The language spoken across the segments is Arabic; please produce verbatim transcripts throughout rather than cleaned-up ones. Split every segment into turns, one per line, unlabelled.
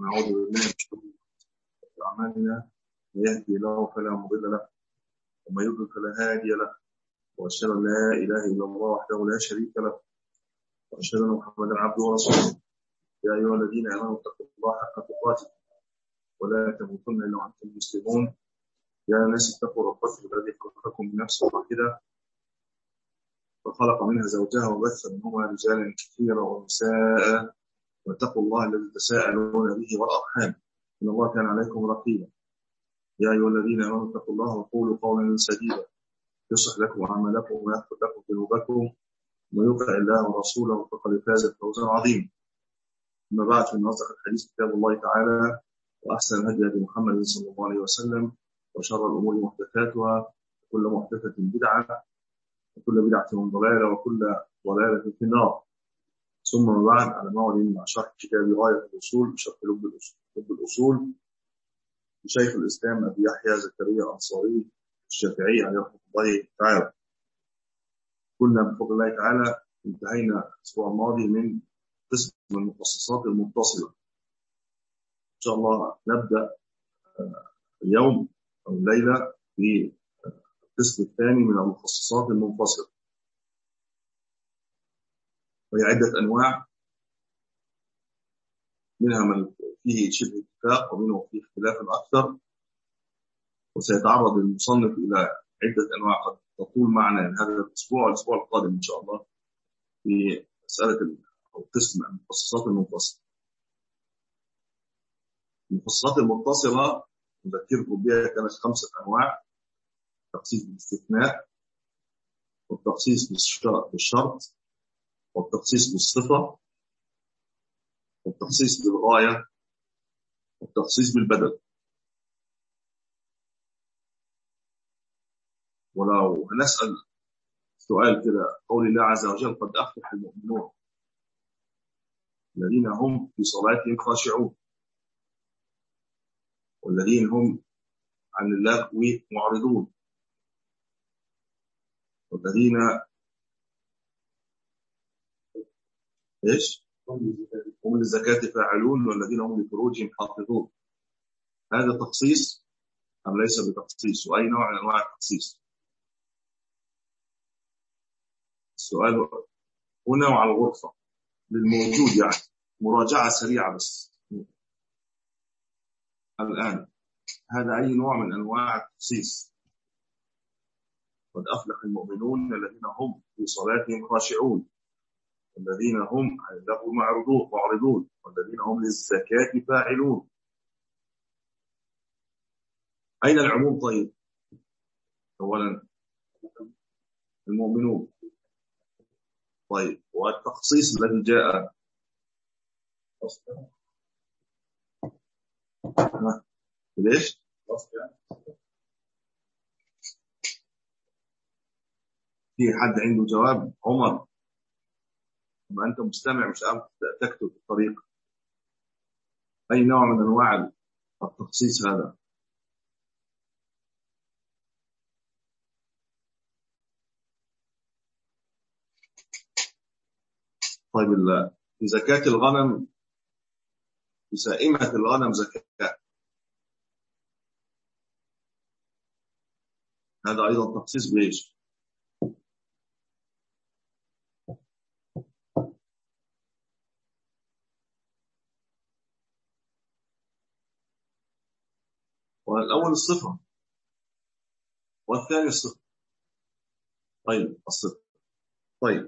ونعوذ بالله من شرور أعمالنا، من يهدي الله فلا مضل له ومن يضلل فلا هادي له، وأشهد أن لا إله إلا الله وحده لا شريك له، وأشهد أن محمدا عبده ورسوله. يا أيها الذين آمنوا اتقوا الله حق تقاته ولا تموتن إلا وأنتم مسلمون. يا الناس اتقوا ربكم الذي خلقكم من نفس واحدة وخلق منها زوجها وبث منهما رجالا كثيرا ونساء، واتقوا الله الذي تساءلون به والأرحام إن الله كان عليكم رقيبا. يا أيها الذين آمنوا اتقوا الله وقولوا قولا سديدا يصلح لكم أعمالكم ويغفر لكم ذنوبكم، ومن يطع الله ورسوله فقد فاز فوزا عظيما. أما بعد، فإن أصدق الحديث كتاب الله تعالى، وأحسن الهدي هدي محمد صلى الله عليه وسلم، وشر الأمور محدثاتها، وكل محدثة بدعة، وكل بدعة ضلالة، وكل ضلالة في النار. ثم بعد، على موعد مع شرح كتاب غاية الأصول بشرح لب الأصول, لب الأصول لشيخ الإسلام أبي يحيى زكريا الأنصاري الشافعي عليه رحمة الله تعالى. كنا بفضل الله تعالى انتهينا الأسبوع الماضي من قسم من المخصصات المتصلة. إن شاء الله نبدأ اليوم أو الليلة في القسم الثاني من المخصصات المنفصلة، وهي عدة أنواع، منها من فيه شبه اتفاق ومنه فيه اختلاف أكثر، وسيتعرض المصنف إلى عدة أنواع قد تطول معنا هذا الأسبوع والأسبوع القادم إن شاء الله في مسألة أو قسم المخصصات المنفصلة. المخصصات المتصلة نذكركم بها كانت خمسة أنواع: التخصيص بالاستثناء، والتخصيص بالشرط، والتخصيص بالصفة، والتخصيص بالغاية، والتخصيص بالبدل. ولو هنسأل سؤال كده، قول الله عز وجل: قد أفلح المؤمنون الذين هم في صلاتهم خاشعون والذين هم عن اللغو معرضون والذين ايش هم للزكاة فاعلون والذين هم لفروجهم حافظون. هذا تخصيص أم ليس بتخصيص؟ وأي نوع من أنواع التخصيص؟ السؤال هنا وعلى الغرفة للموجود، يعني مراجعة سريعة بس الآن. هذا أي نوع من أنواع التخصيص؟ قد أفلح المؤمنون الذين هم في صلاتهم خاشعون والذين هم عن اللغو معرضون والذين هم للزكاة فاعلون. أين العموم؟ طيب، أولا المؤمنون. طيب، والتخصيص الذي جاء ليش؟ في حد عنده جواب؟ عمر، ما أنت مستمع مش عارف تكتب الطريقة. أي نوع من أنواع التخصيص هذا؟ طيب، في زكاة الغنم، في سائمة الغنم زكاة، هذا أيضا تخصيص بإيش؟ والأول الصفة والثاني الصفة. طيب، الصفة. طيب،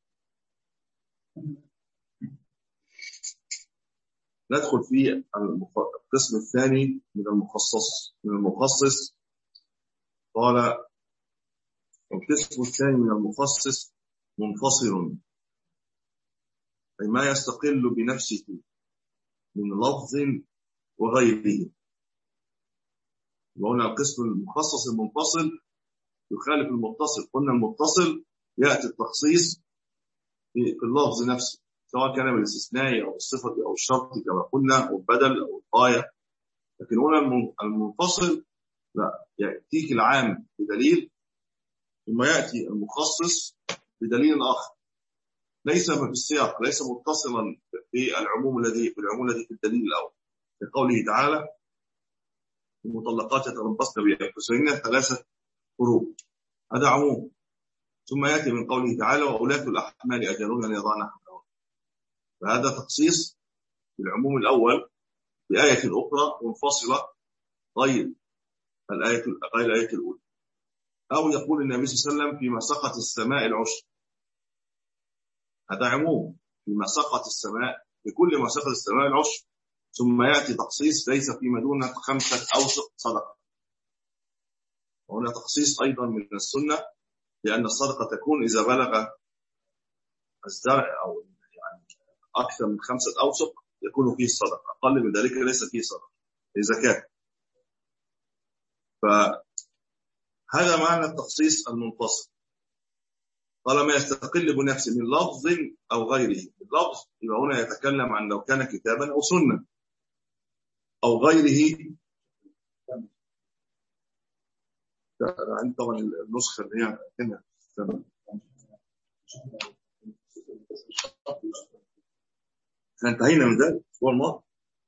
ندخل في القسم الثاني من المخصص من المخصص. قال: القسم الثاني من المخصص منفصل، أي ما يستقل بنفسه من لفظ وغيره. وهنا القسم المخصص المنفصل يخالف المتصل. قلنا المتصل يأتي التخصيص في اللفظ نفسه، سواء كان بالاستثناء أو الصفة أو الشرط كما قلنا، أو البدل أو الغاية. لكن هنا المنفصل لا، يأتيك العام بدليل ثم يأتي المخصص بدليل آخر، ليس في السياق، ليس متصلا بالعموم الذي بالعموم الذي في الدليل الأول. في قوله تعالى المطلقات يتربصن بأنفسهن ثلاثة قروء، هذا عموم. ثم يأتي من قوله تعالى وأولاة الأحمال أجلهن أن يضعن حملهن، فهذا تخصيص بالعموم الأول بآية أخرى منفصلة غير الآية غير الآية الأولى. أو يقول النبي صلى الله عليه وسلم فيما سقط السماء العشر، هذا عموم فيما سقط السماء، بكل ما سقط السماء العشر. ثم يأتي تخصيص ليس فيما دون خمسة أوسق صدقة، وهنا تخصيص أيضا من السنة، لأن الصدقة تكون إذا بلغ الزرع أو يعني أكثر من خمسة أوسق يكون فيه الصدقة، أقل من ذلك ليس فيه صدقة لزكاة. فهذا معنى التخصيص المنفصل. طالما يستقل بنفسه من لفظ أو غيره، اللفظ يبقى هنا يتكلم عن لو كان كتابا أو سنة أو غيره. عندي طبعا النسخة اللي هي هنا احنا انتهينا من ذلك الأسبوع الماضي،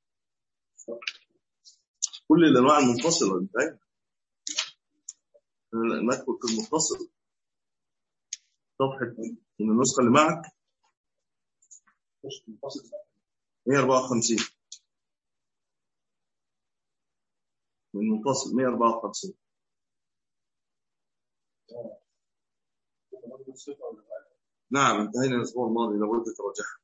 كل الأنواع المنفصلة انتهينا. ندخل في المتصل، صفحة من النسخة اللي معك مئة وأربعة وخمسين، من منفصل مئة وأربعة وخمسين. نعم انتهينا الأسبوع الماضي، لابد تراجعها.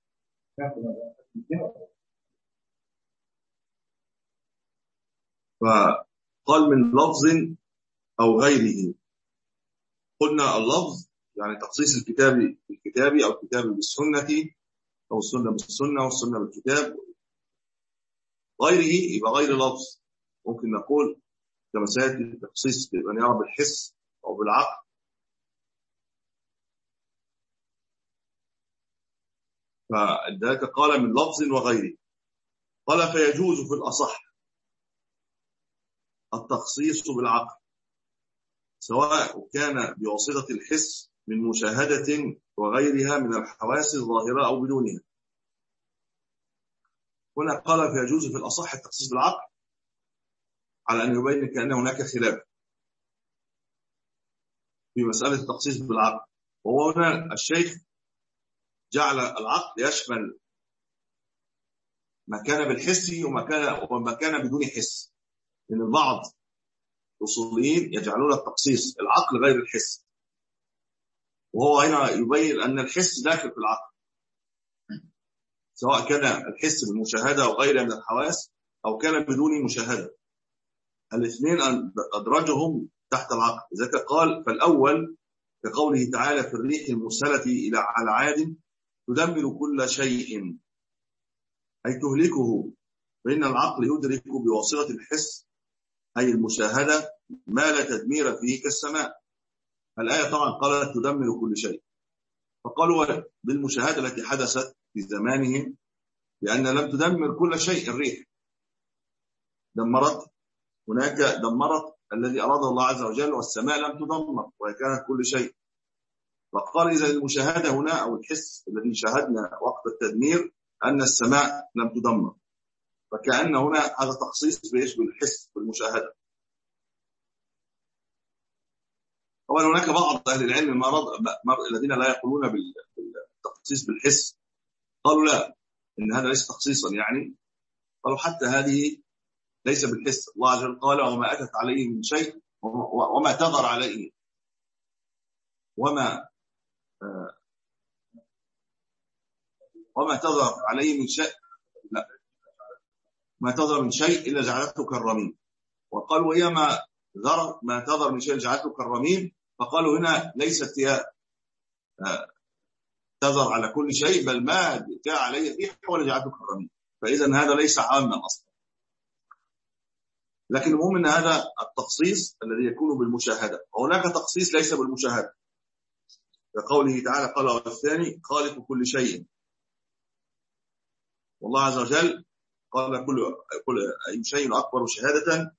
فقال من لفظ أو غيره. قلنا اللفظ يعني تخصيص الكتاب بالكتاب أو الكتاب بالسنة أو السنة بالسنة والسنة بالكتاب. غيره يبقى غير لفظ، ممكن نقول كما سيأتي التخصيص بأن يرى بالحس أو بالعقل. فذلك قال من لفظ وغيره. قال فيجوز في الأصح التخصيص بالعقل، سواء كان بواسطة الحس من مشاهدة وغيرها من الحواس الظاهرة أو بدونها. هنا قال فيجوز في الأصح التخصيص بالعقل على أن يبين كأن هناك خلاف في مسألة التخصيص بالعقل. وهو هنا الشيخ جعل العقل يشمل ما كان بالحس وما كان وما كان بدون حس، لأن البعض الأصوليين يجعلون التخصيص العقل غير الحس، وهو هنا يبين أن الحس داخل في العقل، سواء كان الحس بالمشاهدة أو غيرها من الحواس أو كان بدون مشاهدة، الاثنين أدرجهم تحت العقل. إذا قال فالأول كقوله تعالى في الريح المرسلة إلى على عاد تدمر كل شيء أي تهلكه، فإن العقل يدرك بواسطة الحس أي المشاهدة ما لا تدمير فيه كالسماء. الآية طبعا قالت تدمر كل شيء، فقالوا بالمشاهدة التي حدثت في زمانهم، لأن لم تدمر كل شيء. الريح دمرت، هناك دمرت الذي أراد الله عز وجل، والسماء لم تدمر وهي كانت كل شيء. فقال إذا المشاهدة هنا أو الحس الذي شاهدنا وقت التدمير أن السماء لم تدمر، فكأن هنا هذا تخصيص بإيش؟ بالحس بالمشاهدة. طبعا هناك بعض أهل العلم مرض الذين لا يقولون بالتخصيص بالحس، قالوا لا، إن هذا ليس تخصيصا، يعني قالوا حتى هذه ليس بالحس. الله عز وجل قال وما أتت عليه من شيء وما تظهر عليه وما آه وما تظهر عليه من شيء، لا ما تظهر من شيء إلا جعلته كالرميم. وقالوا وهي ما ظهر ما تظهر من شيء جعلته كالرميم، فقالوا هنا ليست هي آه تظهر على كل شيء، بل ما جاء عليه ريح ولا جعلته كالرميم، فإذا هذا ليس عاما أصلا. لكن المهم أن هذا التخصيص الذي يكون بالمشاهدة، وهناك تخصيص ليس بالمشاهدة، كقوله تعالى قال والثاني خالق كل شيء. والله عز وجل قال كل كل أي شيء أكبر شهادة،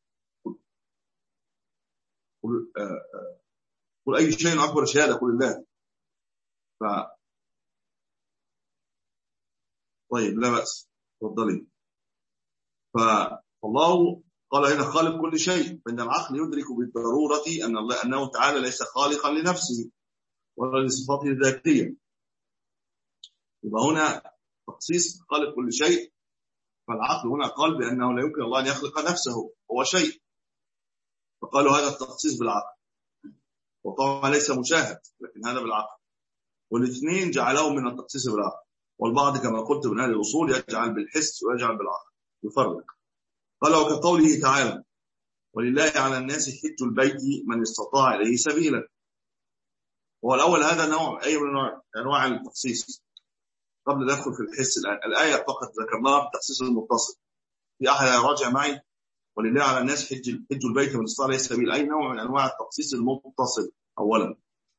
قل, قل أي شيء أكبر شهادة قل الله. ف طيب لا بأس، تفضلي. فالله قال هنا خالق كل شيء، فإن العقل يدرك بالضرورة أن الله أنه تعالى ليس خالقا لنفسه ولا لصفاته الذاتية. يبقى هنا تخصيص خالق كل شيء، فالعقل هنا قال بأنه لا يمكن الله أن يخلق نفسه هو شيء، فقالوا هذا التخصيص بالعقل، وطبعا ليس مشاهد لكن هذا بالعقل، والاثنين جعلهم من التخصيص بالعقل، والبعض كما قلت من هذه الأصول يجعل بالحس ويجعل بالعقل يفرق. قال وكقوله تعالى ولله على الناس حج البيت من استطاع إليه سبيلا. هو الأول هذا نوع أي من أنواع التخصيص. قبل لا ندخل في الحس الآن، الآية فقط ذكرناها بالتخصيص المتصل. في أحد يراجع معي ولله على الناس حج حج البيت من استطاع إليه سبيلا، أي نوع من أنواع التخصيص المتصل أولا.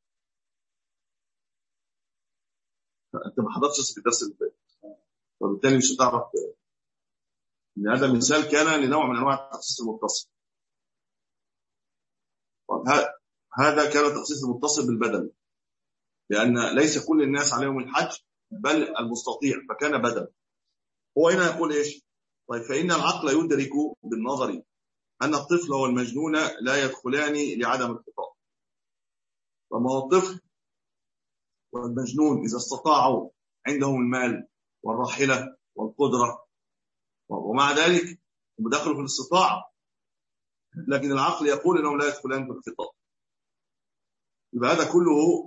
أنت ما حضرتش في الدرس اللي فات، وبالتالي مش هتعرف إن هذا مثال كان لنوع من أنواع التخصيص المتصل. هذا كان التخصيص المتصل بالبدن، لأن ليس كل الناس عليهم الحج بل المستطيع، فكان بدن. هو هنا يقول إيش؟ طيب فإن العقل يدرك بالنظر أن الطفل والمجنون لا يدخلان لعدم الخطاب. فما هو الطفل والمجنون إذا استطاعوا عندهم المال والراحلة والقدرة، ومع ذلك هم دخلوا في الاستطاعة، لكن العقل يقول إنهم لا يدخلان في الخطاب. يبقى هذا كله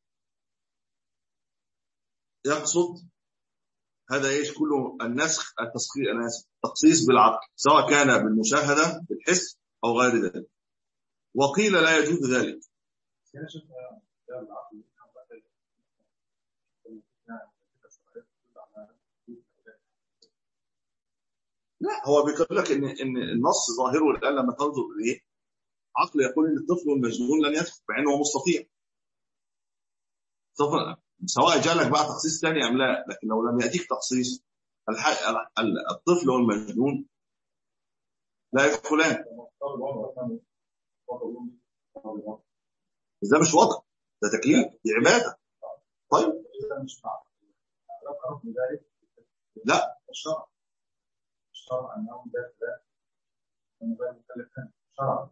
يقصد هذا ايش؟ كله النسخ التخصيص بالعقل، سواء كان بالمشاهدة بالحس أو غير ذلك. وقيل لا يجوز ذلك. لا، هو بيقول لك ان ان النص ظاهره الان لما تنظر اليه عقل يقول ان الطفل والمجنون لن يدخل مع انه هو مستطيع، سواء جالك بقى تخصيص ثاني ام لا. لكن لو لم ياتيك تخصيص الطفل والمجنون لا يدخلان. ده مش وضع، ده تكليف، دي عباده. طيب لا
الشرع الشرع انه ده ده ده مكلفان شرع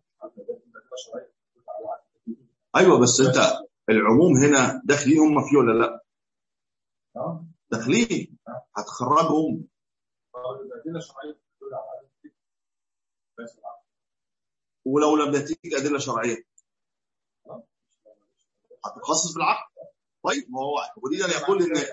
ايوه، بس انت العموم هنا داخلين هم فيه ولا لا؟
اه
داخلين، هتخرجهم ولو لم يأتيك أدلة شرعية هتخصص بالعقل. طيب ما هو ودي اللي يقول ان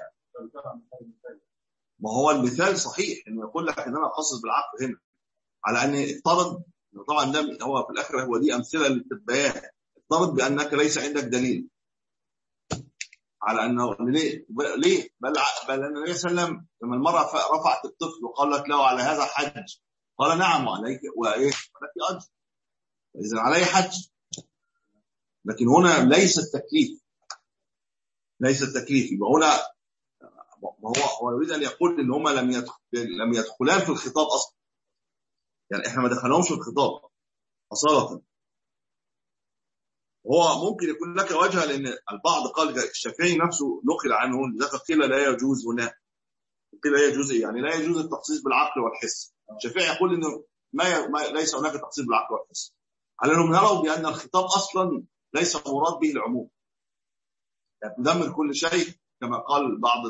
ما هو المثال صحيح انه يقول لك ان انا اخصص بالعقل هنا على ان افترض، طبعا ده هو في الاخر هو دي امثله للبيان، افترض بانك ليس عندك دليل على انه ليه ليه بل بل ان النبي صلى الله عليه وسلم لما المراه رفعت الطفل وقالت له على هذا حج، قال نعم وعليك وايه ولك اجر، اذا عليه حج. لكن هنا ليس التكليف، ليس التكليف. يبقى هنا هو هو يريد ان يقول ان هم لم يدخل لم يدخلان في الخطاب اصلا، يعني احنا ما دخلناهمش في الخطاب اصاله. هو ممكن يكون لك وجه، لان البعض قال الشافعي نفسه نقل عنه ذاك قيل لا يجوز هنا، قيل لا يجوز يعني لا يجوز التخصيص بالعقل والحس. الشافعي يقول انه ما, ما ليس هناك تخصيص بالعقل والحس، على انهم يروا بان الخطاب اصلا ليس مراد به العموم، يعني تدمر كل شيء، كما قال بعض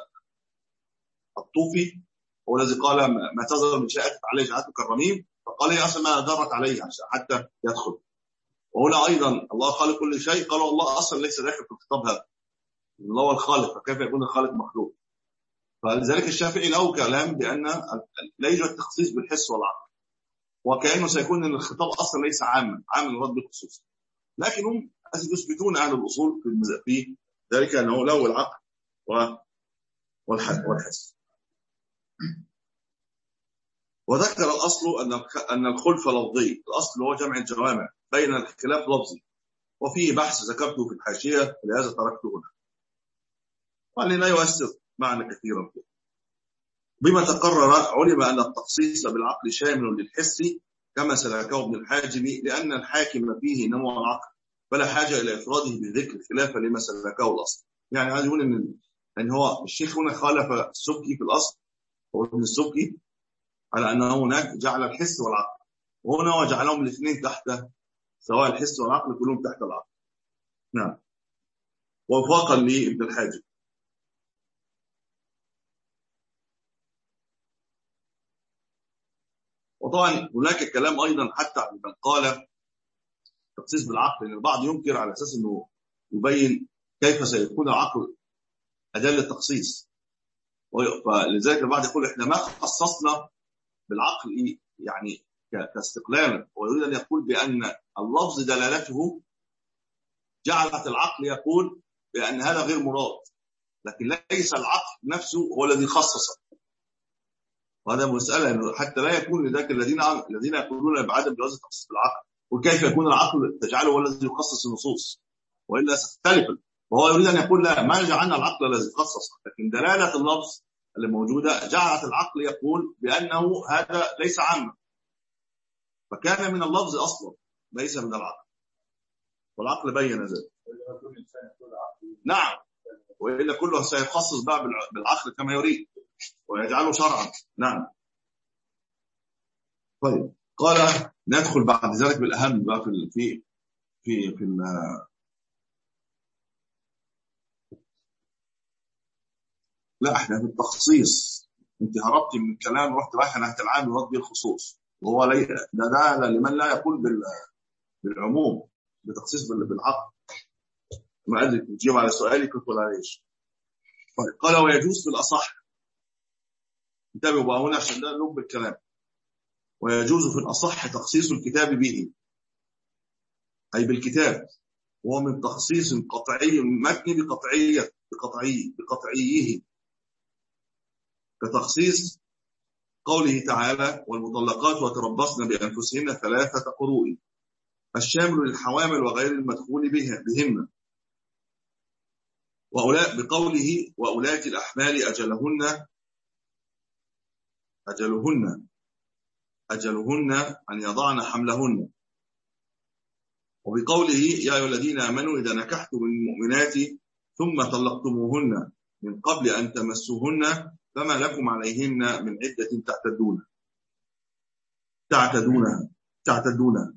الطوفي هو الذي قال ما تظهر من شيء أتت عليه جهات كالرميم، فقال هي اصلا ما دارت عليه حتى يدخل. وهنا ايضا الله خالق كل شيء، قالوا الله اصلا ليس داخل في الخطاب هذا، الله هو الخالق، فكيف يكون الخالق مخلوق؟ فلذلك الشافعي له كلام بان لا يوجد تخصيص بالحس والعقل، وكانه سيكون ان الخطاب اصلا ليس عاما عاما يراد بالخصوص. لكن هم يثبتون اهل الاصول في ذلك انه له العقل والحس. وذكر الاصل ان ان الخلف لفظي، الاصل هو جمع الجوامع بين الخلاف لفظي، وفيه بحث ذكرته في الحاشيه ولهذا تركته هنا، وأن لا يؤثر معنى كثيرا فيه. بما تقرر علم أن التخصيص بالعقل شامل للحس كما سلكه ابن الحاجب، لأن الحاكم فيه نوع العقل فلا حاجة إلى إفراده بالذكر خلافا لما سلكه الأصل. يعني عايز يقول إن هو الشيخ هنا خالف السبكي في الأصل، هو ابن السبكي على أن هناك جعل الحس والعقل، وهنا هو جعلهم الاثنين تحت، سواء الحس والعقل كلهم تحت العقل. نعم، وفاقا لابن الحاجب. وطبعا هناك كلام أيضا حتى عن من قال تخصيص بالعقل، لأن البعض ينكر على أساس أنه يبين كيف سيكون العقل أداة للتخصيص، فلذلك البعض يقول إحنا ما خصصنا بالعقل يعني كاستقلالا، ويريد أن يقول بأن اللفظ دلالته جعلت العقل يقول بأن هذا غير مراد، لكن ليس العقل نفسه هو الذي خصص. وهذا مسألة حتى لا يكون لذلك الذين الذين يقولون بعدم جواز التخصيص بالعقل، وكيف يكون العقل تجعله هو الذي يخصص النصوص، وإلا ستختلف. وهو يريد أن يقول لا، ما جعلنا العقل الذي خصص، لكن دلالة اللفظ اللي موجودة جعلت العقل يقول بأنه هذا ليس عاما، فكان من اللفظ أصلا ليس من العقل، والعقل بين ذلك. نعم، وإلا كله سيخصص بقى بالعقل كما يريد ويجعله شرعا. نعم. طيب، قال ندخل بعد ذلك بالأهم بقى في في في في لا احنا في التخصيص. انت هربتي من الكلام ورحت رايحه ناحيه العام ورد بالخصوص، وهو لي ده ده لمن لا يقول بالعموم بتخصيص بالعقل. ما ادري تجيب على سؤالي كنت ولا ايش. طيب، قال ويجوز في الاصح، انتبهوا بقى هنا عشان ده لب الكلام. ويجوز في الاصح تخصيص الكتاب به، اي بالكتاب، وهو من تخصيص قطعي متني بقطعيه بقطعي بقطعيه، كتخصيص قوله تعالى والمطلقات وتربصن بأنفسهن ثلاثة قروء، الشامل للحوامل وغير المدخول بها بهن، وأولاء بقوله وأولات الأحمال أجلهن أجلهن أجلهن أن يضعن حملهن، وبقوله يا أيها الذين آمنوا إذا نكحتم المؤمنات ثم طلقتموهن من قبل أن تمسوهن فما لكم عليهن من عدة تعتدون تعتدونها تعتدونها.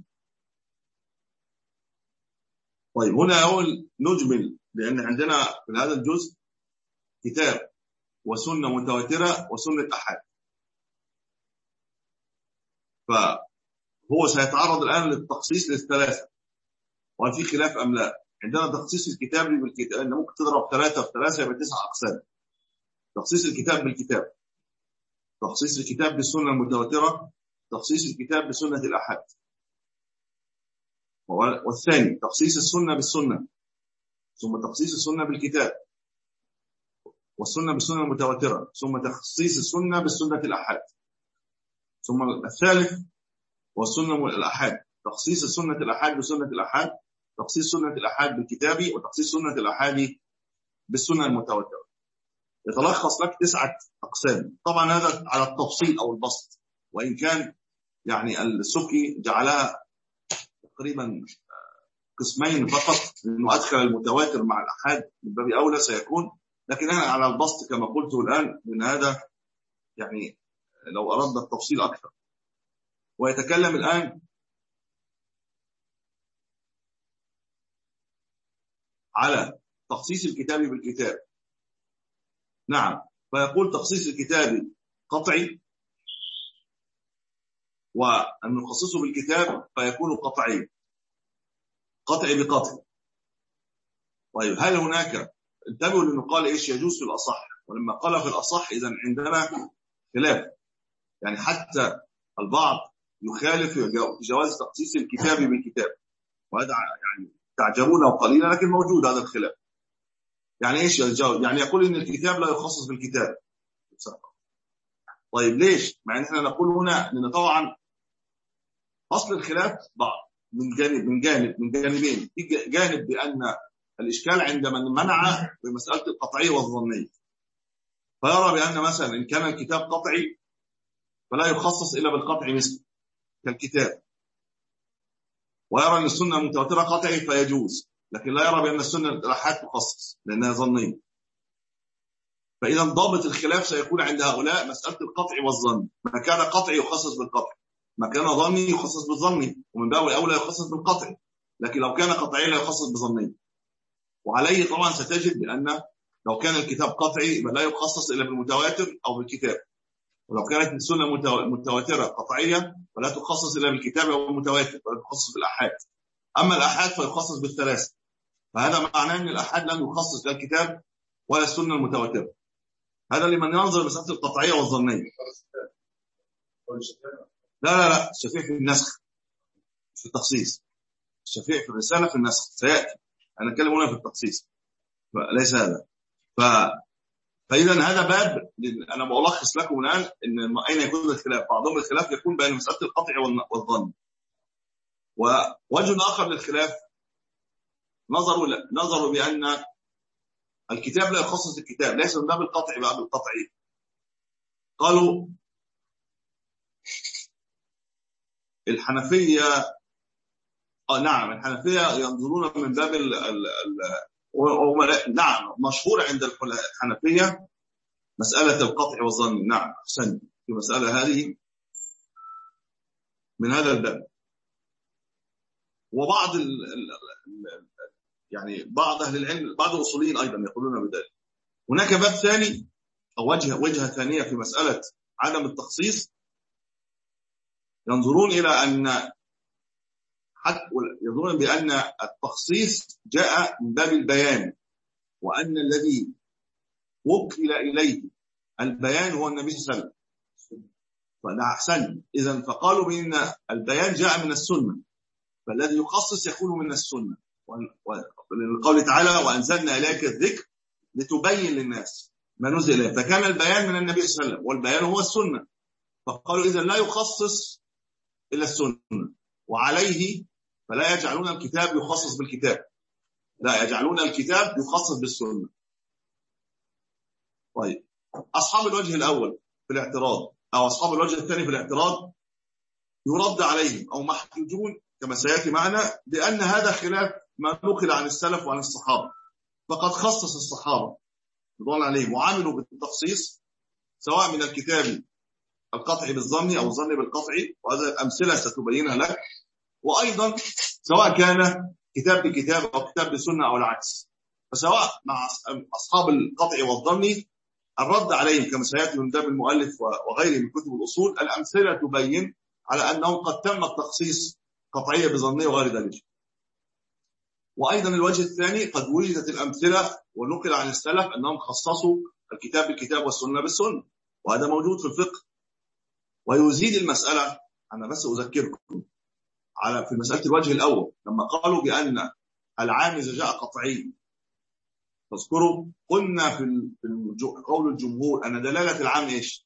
طيب، هنا أقول نجمل، لأن عندنا في هذا الجزء كتاب وسنة متواترة وسنة أحاد، فهو سيتعرض الآن للتخصيص للثلاثة، وهل في خلاف أم لا؟ عندنا تخصيص الكتاب بالكتاب، أنه ممكن تضرب ثلاثة في ثلاثة يبقى تسع أقسام. تخصيص الكتاب بالكتاب، تخصيص الكتاب بالسنة المتواترة، تخصيص الكتاب بسنة الأحاد، والثاني تخصيص السنة بالسنة، ثم تخصيص السنة بالكتاب، والسنة بالسنة المتواترة، ثم تخصيص السنة بالسنة الأحاد، ثم الثالث والسنة الأحاد، تخصيص السنة الأحاد بسنة الأحاد، تخصيص سنة الأحاد بالكتاب، وتخصيص سنة الأحاد بالسنة المتواترة. يتلخص لك تسعة أقسام. طبعا هذا على التفصيل أو البسط، وإن كان يعني السكي جعلها تقريبا قسمين فقط، لأنه أدخل المتواتر مع الأحاد من باب أولى سيكون، لكن أنا على البسط كما قلته الآن، لأن هذا يعني لو أردنا التفصيل أكثر. ويتكلم الآن على تخصيص الكتاب بالكتاب. نعم، فيقول تخصيص الكتاب قطعي، وأن نخصصه بالكتاب فيكون قطعي قطعي بقطع. طيب، هل هناك انتبهوا لأنه قال إيش يجوز في الأصح، ولما قال في الأصح إذن عندنا خلاف، يعني حتى البعض يخالف في جواز تخصيص الكتاب بالكتاب، وهذا يعني تعجبونه قليلا لكن موجود هذا الخلاف. يعني إيش الجواب؟ يعني يقول إن الكتاب لا يخصص بالكتاب. طيب ليش؟ مع أن احنا نقول هنا لأن طبعا أصل الخلاف بعض من جانب من جانب من جانبين. في جانب بأن الإشكال عند من منع بمسألة القطعية والظنية، فيرى بأن مثلا إن كان الكتاب قطعي فلا يخصص إلا بالقطع مثل كالكتاب، ويرى أن السنة المتواترة قطعي فيجوز، لكن لا يرى بأن السنة الأحاد تخصص لأنها ظنية. فإذا ضابط الخلاف سيكون عند هؤلاء مسألة القطع والظن، ما كان قطعي يخصص بالقطع، ما كان ظني يخصص بالظني، ومن باب الأولى يخصص بالقطع، لكن لو كان قطعي لا يخصص بظني. وعليه طبعا ستجد بأن لو كان الكتاب قطعي لا يخصص إلا بالمتواتر أو بالكتاب، ولو كانت السنة متواترة قطعية فلا تخصص إلا بالكتاب أو المتواتر، ولا تخصص بالأحاد. أما الأحاد فيخصص بالثلاثة، فهذا معناه أن الأحاد لم يخصص لا الكتاب ولا السنة المتواترة. هذا لمن ينظر مسألة القطعية والظنية. لا لا لا الشفيع في النسخ في التخصيص، الشفيع في الرسالة في النسخ سيأتي، أنا أتكلم هنا في التخصيص ليس هذا. ف... فإذا هذا باب أنا بألخص لكم الآن إن أين يكون الخلاف. بعضهم الخلاف يكون بين مسألة القطع والظن. ووجه آخر للخلاف نظروا نظروا بأن الكتاب لا يخصص الكتاب، ليس من باب القطع باب القطعي. قالوا الحنفية آه نعم الحنفية ينظرون من باب ال ال ال نعم مشهور عند الحنفية مسألة القطع والظن. نعم أحسن في مسألة هذه من هذا الباب. وبعض ال ال يعني بعض أهل العلم بعض الأصوليين أيضا يقولون بذلك. هناك باب ثاني أو وجهة وجهة ثانية في مسألة عدم التخصيص، ينظرون إلى أن حتى يظنون بأن التخصيص جاء من باب البيان، وأن الذي وكل إليه البيان هو النبي صلى الله عليه وسلم. فده أحسن. إذن فقالوا بأن البيان جاء من السنة، فالذي يخصص يكون من السنة. ولقول تعالى وأنزلنا إليك الذكر لتبين للناس ما نزل إليه، فكان البيان من النبي صلى الله عليه وسلم والبيان هو السنة. فقالوا إذن لا يخصص إلا السنة، وعليه فلا يجعلون الكتاب يخصص بالكتاب، لا يجعلون الكتاب يخصص بالسنة. طيب أصحاب الوجه الأول في الاعتراض أو أصحاب الوجه الثاني في الاعتراض يرد عليهم أو محجوجون كما سيأتي معنا بأن هذا خلاف ما نقل عن السلف وعن الصحابة، فقد خصص الصحابة رضوان عليهم وعملوا بالتخصيص سواء من الكتاب القطعي بالظني أو الظني بالقطعي، وهذا الأمثلة ستبينها لك، وأيضا سواء كان كتاب بكتاب أو كتاب بسنة أو العكس. فسواء مع أصحاب القطع والظني الرد عليهم كما سيأتي من باب المؤلف وغيره من كتب الأصول الأمثلة تبين على أنهم قد تم التخصيص قطعية بظنية وغير ذلك. وأيضا الوجه الثاني قد وجدت الأمثلة ونقل عن السلف أنهم خصصوا الكتاب بالكتاب والسنة بالسنة، وهذا موجود في الفقه. ويزيد المسألة، أنا بس أذكركم على في مسألة الوجه الأول لما قالوا بأن العام إذا جاء قطعي، تذكروا قلنا في قول الجمهور أن دلالة العام إيش؟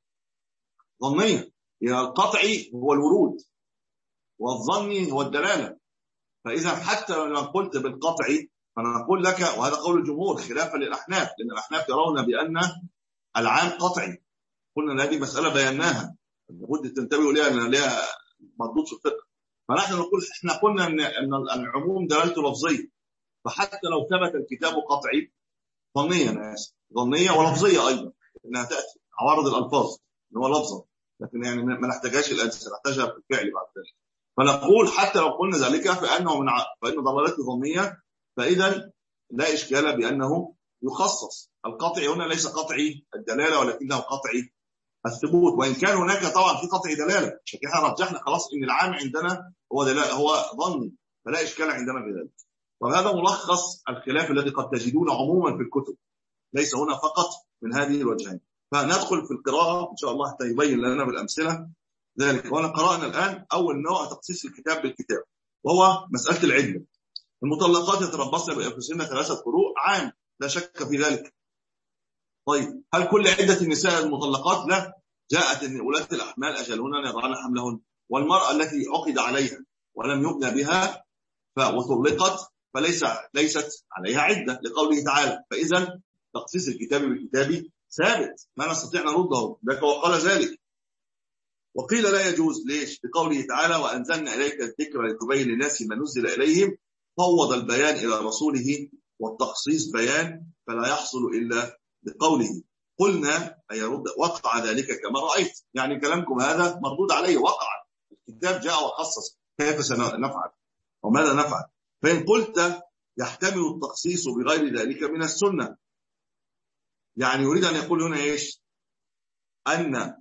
ظنية. القطعي هو الورود والظني هو الدلالة. فإذا حتى لما قلت بالقطعي فنقول لك وهذا قول الجمهور خلافا للأحناف، لأن الأحناف يرون بأن العام قطعي. قلنا هذه مسألة بيناها لابد تنتبهوا لها لأن لها مردود في الفقه. فنحن نقول احنا قلنا ان ان العموم دلالته لفظيه، فحتى لو ثبت الكتاب قطعي ظنيا ناس ظنيه ولفظيه ايضا انها تاتي عوارض الالفاظ ان هو لفظا، لكن يعني ما نحتاجهاش الان نحتاجها في الفعل بعد ذلك. فنقول حتى لو قلنا ذلك فانه من ع... فان ضلالته ظنيه، فاذا لا اشكال بانه يخصص. القطعي هنا ليس قطعي الدلاله ولكنه قطعي الثبوت، وإن كان هناك طبعا في قطع دلالة، لكن احنا رجحنا خلاص إن العام عندنا هو دلالة هو ظني، فلا إشكال عندنا في ذلك. وهذا ملخص الخلاف الذي قد تجدون عموما في الكتب، ليس هنا فقط من هذه الوجهين. فندخل في القراءة إن شاء الله حتى يبين لنا بالأمثلة ذلك. وأنا قرأنا الآن أول نوع تخصيص الكتاب بالكتاب وهو مسألة العدة. المطلقات يتربصن بأنفسهن ثلاثة قروء، عام لا شك في ذلك. طيب هل كل عدة النساء المطلقات؟ لا، جاءت ان اولاة الاحمال اجلهن ان يضعن حملهن، والمرأة التي عقد عليها ولم يبنى بها وطلقت فليس ليست عليها عدة لقوله تعالى. فاذا تخصيص الكتاب بالكتاب ثابت ما نستطيع نرده، ذاك وقال ذلك. وقيل لا يجوز، ليش؟ لقوله تعالى وانزلنا اليك الذكر لتبين للناس ما نزل اليهم، فوض البيان الى رسوله والتخصيص بيان، فلا يحصل الا بقوله قلنا أي يرد وقع ذلك كما رأيت، يعني كلامكم هذا مردود عليه، وقع الكتاب جاء وخصص، كيف سنفعل وماذا نفعل؟ فإن قلت يحتمل التخصيص بغير ذلك من السنة، يعني يريد أن يقول هنا إيش؟ أن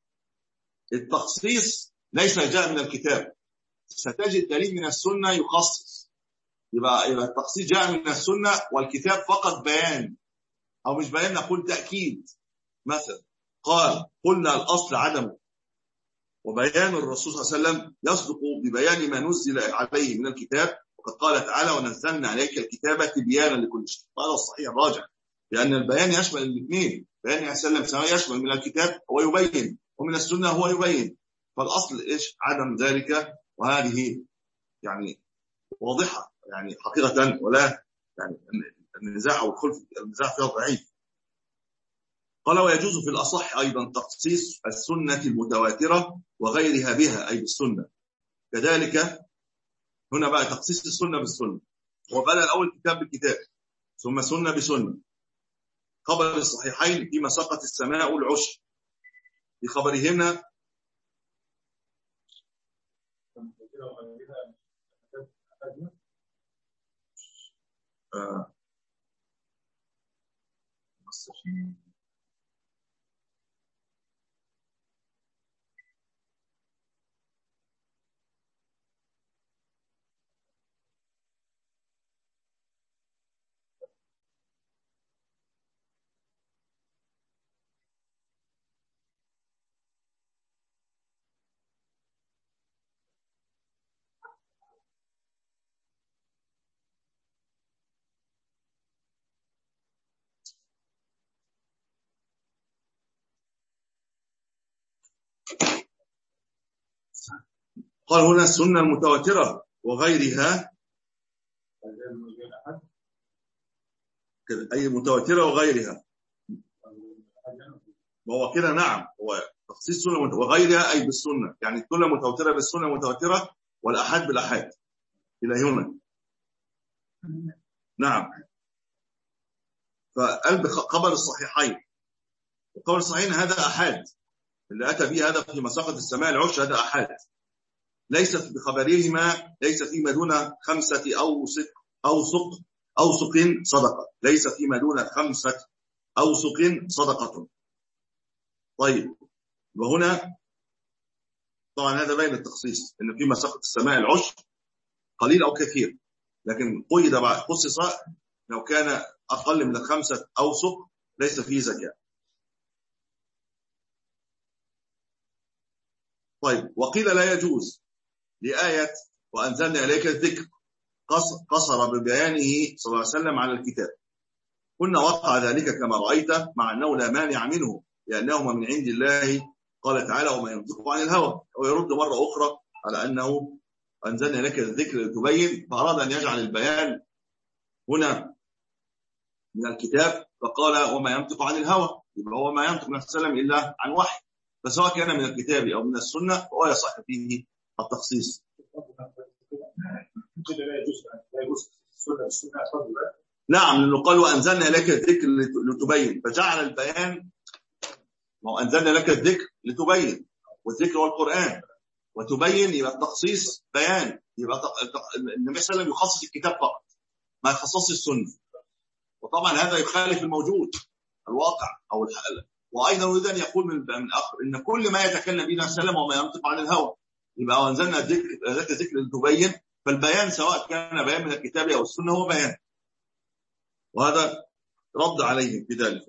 التخصيص ليس جاء من الكتاب، ستجد دليل من السنة يخصص، يبقى, يبقى التخصيص جاء من السنة والكتاب فقط بيان، أو مش بيان نقول تأكيد. مثلا قال قلنا الأصل عدمه، وبيان الرسول صلى الله عليه وسلم يصدق ببيان ما نزل عليه من الكتاب، وقد قال تعالى ونزلنا عليك الكتاب تبيانا لكل شيء. هذا الصحيح الراجع، لأن البيان يشمل الاثنين، بيان عليه السلام سواء يشمل من الكتاب هو يبين ومن السنة هو يبين، فالأصل إيش؟ عدم ذلك، وهذه يعني واضحة يعني حقيقة، ولا يعني النزاع أو الخلف النزاع فيها ضعيف. قال ويجوز في الأصح أيضا تخصيص السنة المتواترة وغيرها بها أي بالسنة، كذلك هنا بقى تخصيص السنة بالسنة، وبدأ الأول كتاب بالكتاب ثم سنة بسنة. خبر الصحيحين فيما سقط السماء العشر، في خبرهما آه. قال هنا السنة المتواترة وغيرها، أي متواترة وغيرها، وهو كده نعم، هو تخصيص سنة وغيرها أي بالسنة، يعني السنة متواترة بالسنة متواترة والأحاد بالأحاد إلى هنا. نعم، فقلب خبر الصحيحين، وخبر الصحيحين هذا أحاد، اللي أتى به هذا في مساقط السماء العشر هذا أحاد، ليست بخبرهما ليس فيما دون خمسة أوسق أوسق أوسق صدقة، ليس فيما دون خمسة أوسق صدقة. طيب، وهنا طبعا هذا بين التخصيص إن في مساقط السماء العشر قليل أو كثير، لكن قيد بعد خصص لو كان أقل من خمسة أوسق ليس فيه زكاة. طيب، وقيل لا يجوز لآية وأنزلنا إليك الذكر قصر ببيانه صلى الله عليه وسلم على الكتاب، قلنا وقع ذلك كما رأيت مع أنه لا مانع منه لأنهما من عند الله، قال تعالى وما ينطق عن الهوى، ويرد مرة أخرى على أنه أنزلنا إليك الذكر لتبين، فأراد أن يجعل البيان هنا من الكتاب فقال وما ينطق عن الهوى، يبقى هو ما ينطق نفسه وسلم إلا عن وحي، فسواء كان من الكتاب أو من السنة فهو يصح فيه التخصيص. نعم، لأنه قال وأنزلنا لك الذكر لتبين، فجعل البيان، وأنزلنا لك الذكر لتبين، والذكر هو القرآن، وتبين يبقى التخصيص بيان، يبقى النبي صلى الله عليه وسلم يخصص الكتاب فقط ما يخصص السنة، وطبعا هذا يخالف الموجود الواقع أو الحالة. وأيضا يريد أن يقول من آخر إن كل ما يتكلم به وسلم وما ينطق عن الهوى، يبقى وأنزلنا الذكر الذكر لتبين، فالبيان سواء كان بيان من الكتاب أو السنة هو بيان، وهذا رد عليهم في ذلك.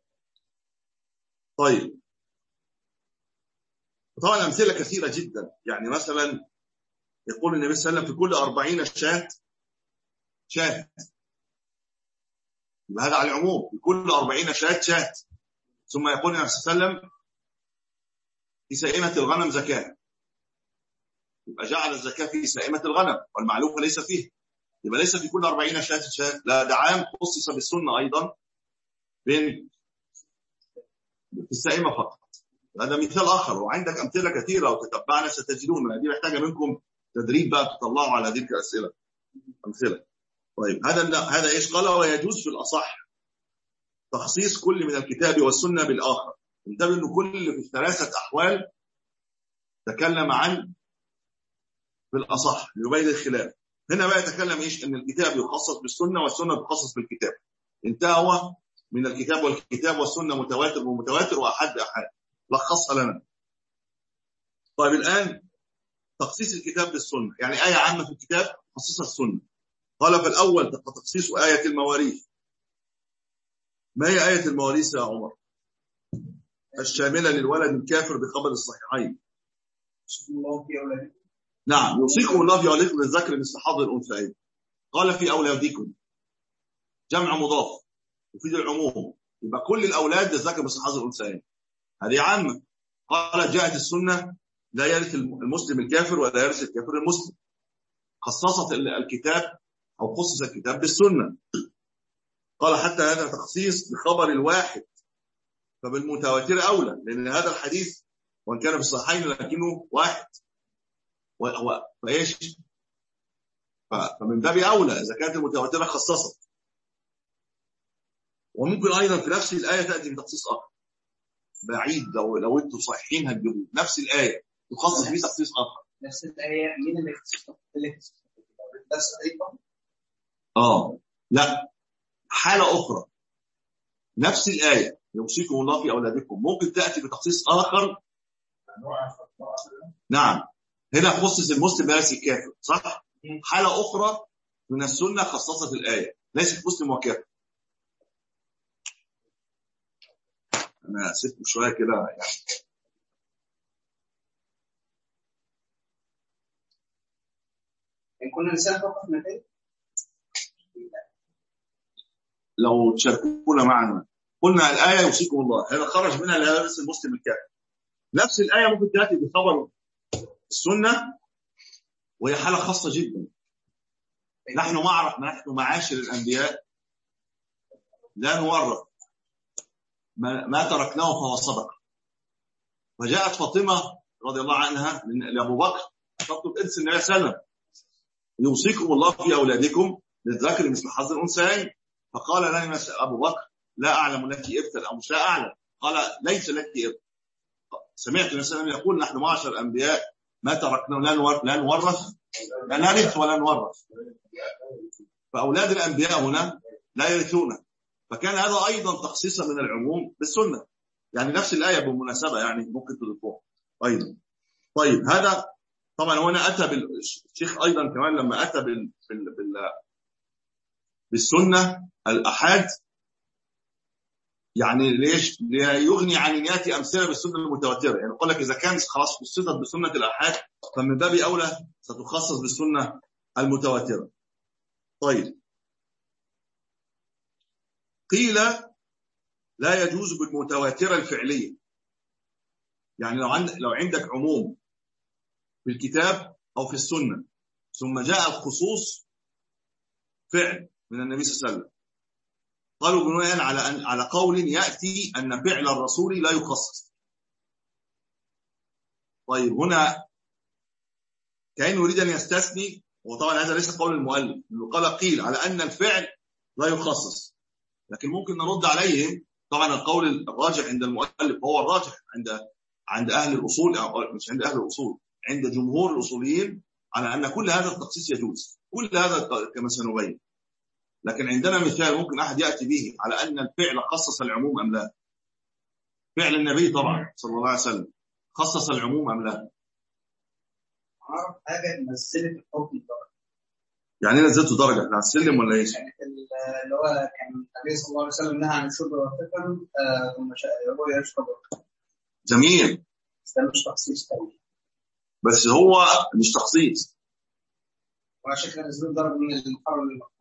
طيب، طبعا أمثلة كثيرة جدا، يعني مثلا يقول النبي صلى الله عليه وسلم في كل أربعين شاة شاة، يبقى هذا على العموم، في كل أربعين شاة شاة، ثم يقول النبي صلى الله عليه وسلم في سائمة الغنم زكاة، يبقى جعل الزكاة في سائمة الغنم والمعلوفة ليس فيه، يبقى ليس في كل أربعين شاة شاة، لا ده عام خصص بالسنة أيضا بين في السائمة فقط. هذا مثال آخر، وعندك أمثلة كثيرة وتتبعنا ستجدون، هذه محتاجة منكم تدريب بقى تطلعوا على هذه الأسئلة أمثلة. طيب، هذا هذا إيش قال ويجوز في الأصح تخصيص كل من الكتاب والسنة بالآخر. انتبه أنه كل في ثلاثة أحوال تكلم عن بالأصح ليبين الخلاف. هنا بقى يتكلم إيش؟ أن الكتاب يخصص بالسنة والسنة تخصص بالكتاب. انتهى هو من الكتاب والكتاب والسنة متواتر ومتواتر وأحد أحد لخصها لنا. طيب الآن تخصيص الكتاب بالسنة، يعني آية عامة في الكتاب خصصها السنة. قال فالأول تخصيص آية المواريث. ما هي آية المواريث يا عمر؟ الشاملة للولد الكافر بخبر الصحيحين. نعم، يوصيكم الله في أولادكم للذكر مثل حظ الأنثيين. قال في أولادكم جمع مضاف يفيد العموم، يبقى كل الأولاد للذكر مثل حظ الأنثيين، هذه عامة. قال جاءت السنة لا يرث المسلم الكافر ولا يرث الكافر المسلم. خصصت الكتاب أو خصص الكتاب بالسنة. قال حتى هذا تخصيص بخبر الواحد فبالمتواتر أولى، لأن هذا الحديث وإن كان في الصحيحين لكنه واحد فإيش؟ فمن باب أولى إذا كانت المتواترة خصصت. وممكن أيضا في نفس الآية تأتي بتخصيص آخر بعيد، لو لو أنتم صحيحين هتجيبوه نفس الآية تخصص به تخصيص آخر.
نفس الآية مين اللي خصص اللي خصص بس أيضا؟
آه لا، حالة أخرى نفس الآية يوصيكم الله في أولادكم ممكن تأتي بتخصيص آخر. نعم، هنا خصص المسلم بس الكافر صح؟ حالة أخرى من السنة خصصت الآية ليست مسلم وكافر. أنا سبت شوية كده يعني.
إن كنا نسأل فقط مثال
لو تشاركونا معنا قلنا الآية يوصيكم الله هذا خرج منها لا يرث المسلم الكافر. نفس الآية ممكن تأتي بخبر السنة وهي حالة خاصة جدا. نحن معرف نحن معاشر الأنبياء لا نورث ما تركناه فهو صدقة. فجاءت فاطمة رضي الله عنها لأبو بكر تطلب إرث النبي صلى الله عليه وسلم يوصيكم الله في أولادكم للذكر مثل حظ الأنثيين. فقال لنا أبو بكر لا أعلم لك إرثا أو مش لا أعلم. قال ليس لك إرث. سمعت النبي صلى الله عليه وسلم يقول نحن معاشر الأنبياء ما تركناه لا نورث لا نرث ولا نورث. فأولاد الأنبياء هنا لا يرثون. فكان هذا أيضا تخصيصا من العموم بالسنة، يعني نفس الآية بالمناسبة يعني ممكن تضيفوها أيضا. طيب هذا طبعا هنا أتى بالشيخ أيضا كمان لما أتى بال... بال... بال... بالسنة الأحاد يعني ليش؟ ليغني عن أن يأتي أمثلة بالسنة المتواترة. يعني يقول لك إذا كان خلاص خصصت بسنة الأحاد فمن باب أولى ستخصص بالسنة المتواترة. طيب قيل لا يجوز بالمتواترة الفعلية. يعني لو عندك لو عندك عموم في الكتاب أو في السنة ثم جاء الخصوص فعل من النبي صلى الله عليه وسلم قالوا بناء على أن على قول يأتي أن فعل الرسول لا يخصص. طيب هنا كأنه يريد أن يستثني، وطبعا هذا ليس قول المؤلف انه قال قيل على أن الفعل لا يخصص، لكن ممكن نرد عليهم. طبعا القول الراجح عند المؤلف هو الراجح عند عند أهل الأصول أو مش عند أهل الأصول، عند جمهور الأصوليين على أن كل هذا التخصيص يجوز، كل هذا كما سنبين. لكن عندنا مثال ممكن أحد يأتي به على أن الفعل خصص العموم أم لا. فعل النبي طبعا صلى الله عليه وسلم خصص العموم أم لا.
عارف حاجة نزلت الحكم درجة.
يعني نزلته درجة على السلم ولا ايش؟
يعني اللي هو كان النبي صلى الله عليه وسلم نهى عن الشرب والفكر ثم هو يشرب.
جميل.
بس ده مش تخصيص قوي.
بس هو مش تخصيص.
وعشان كده نزلوا درجة من المحرم للمحرم.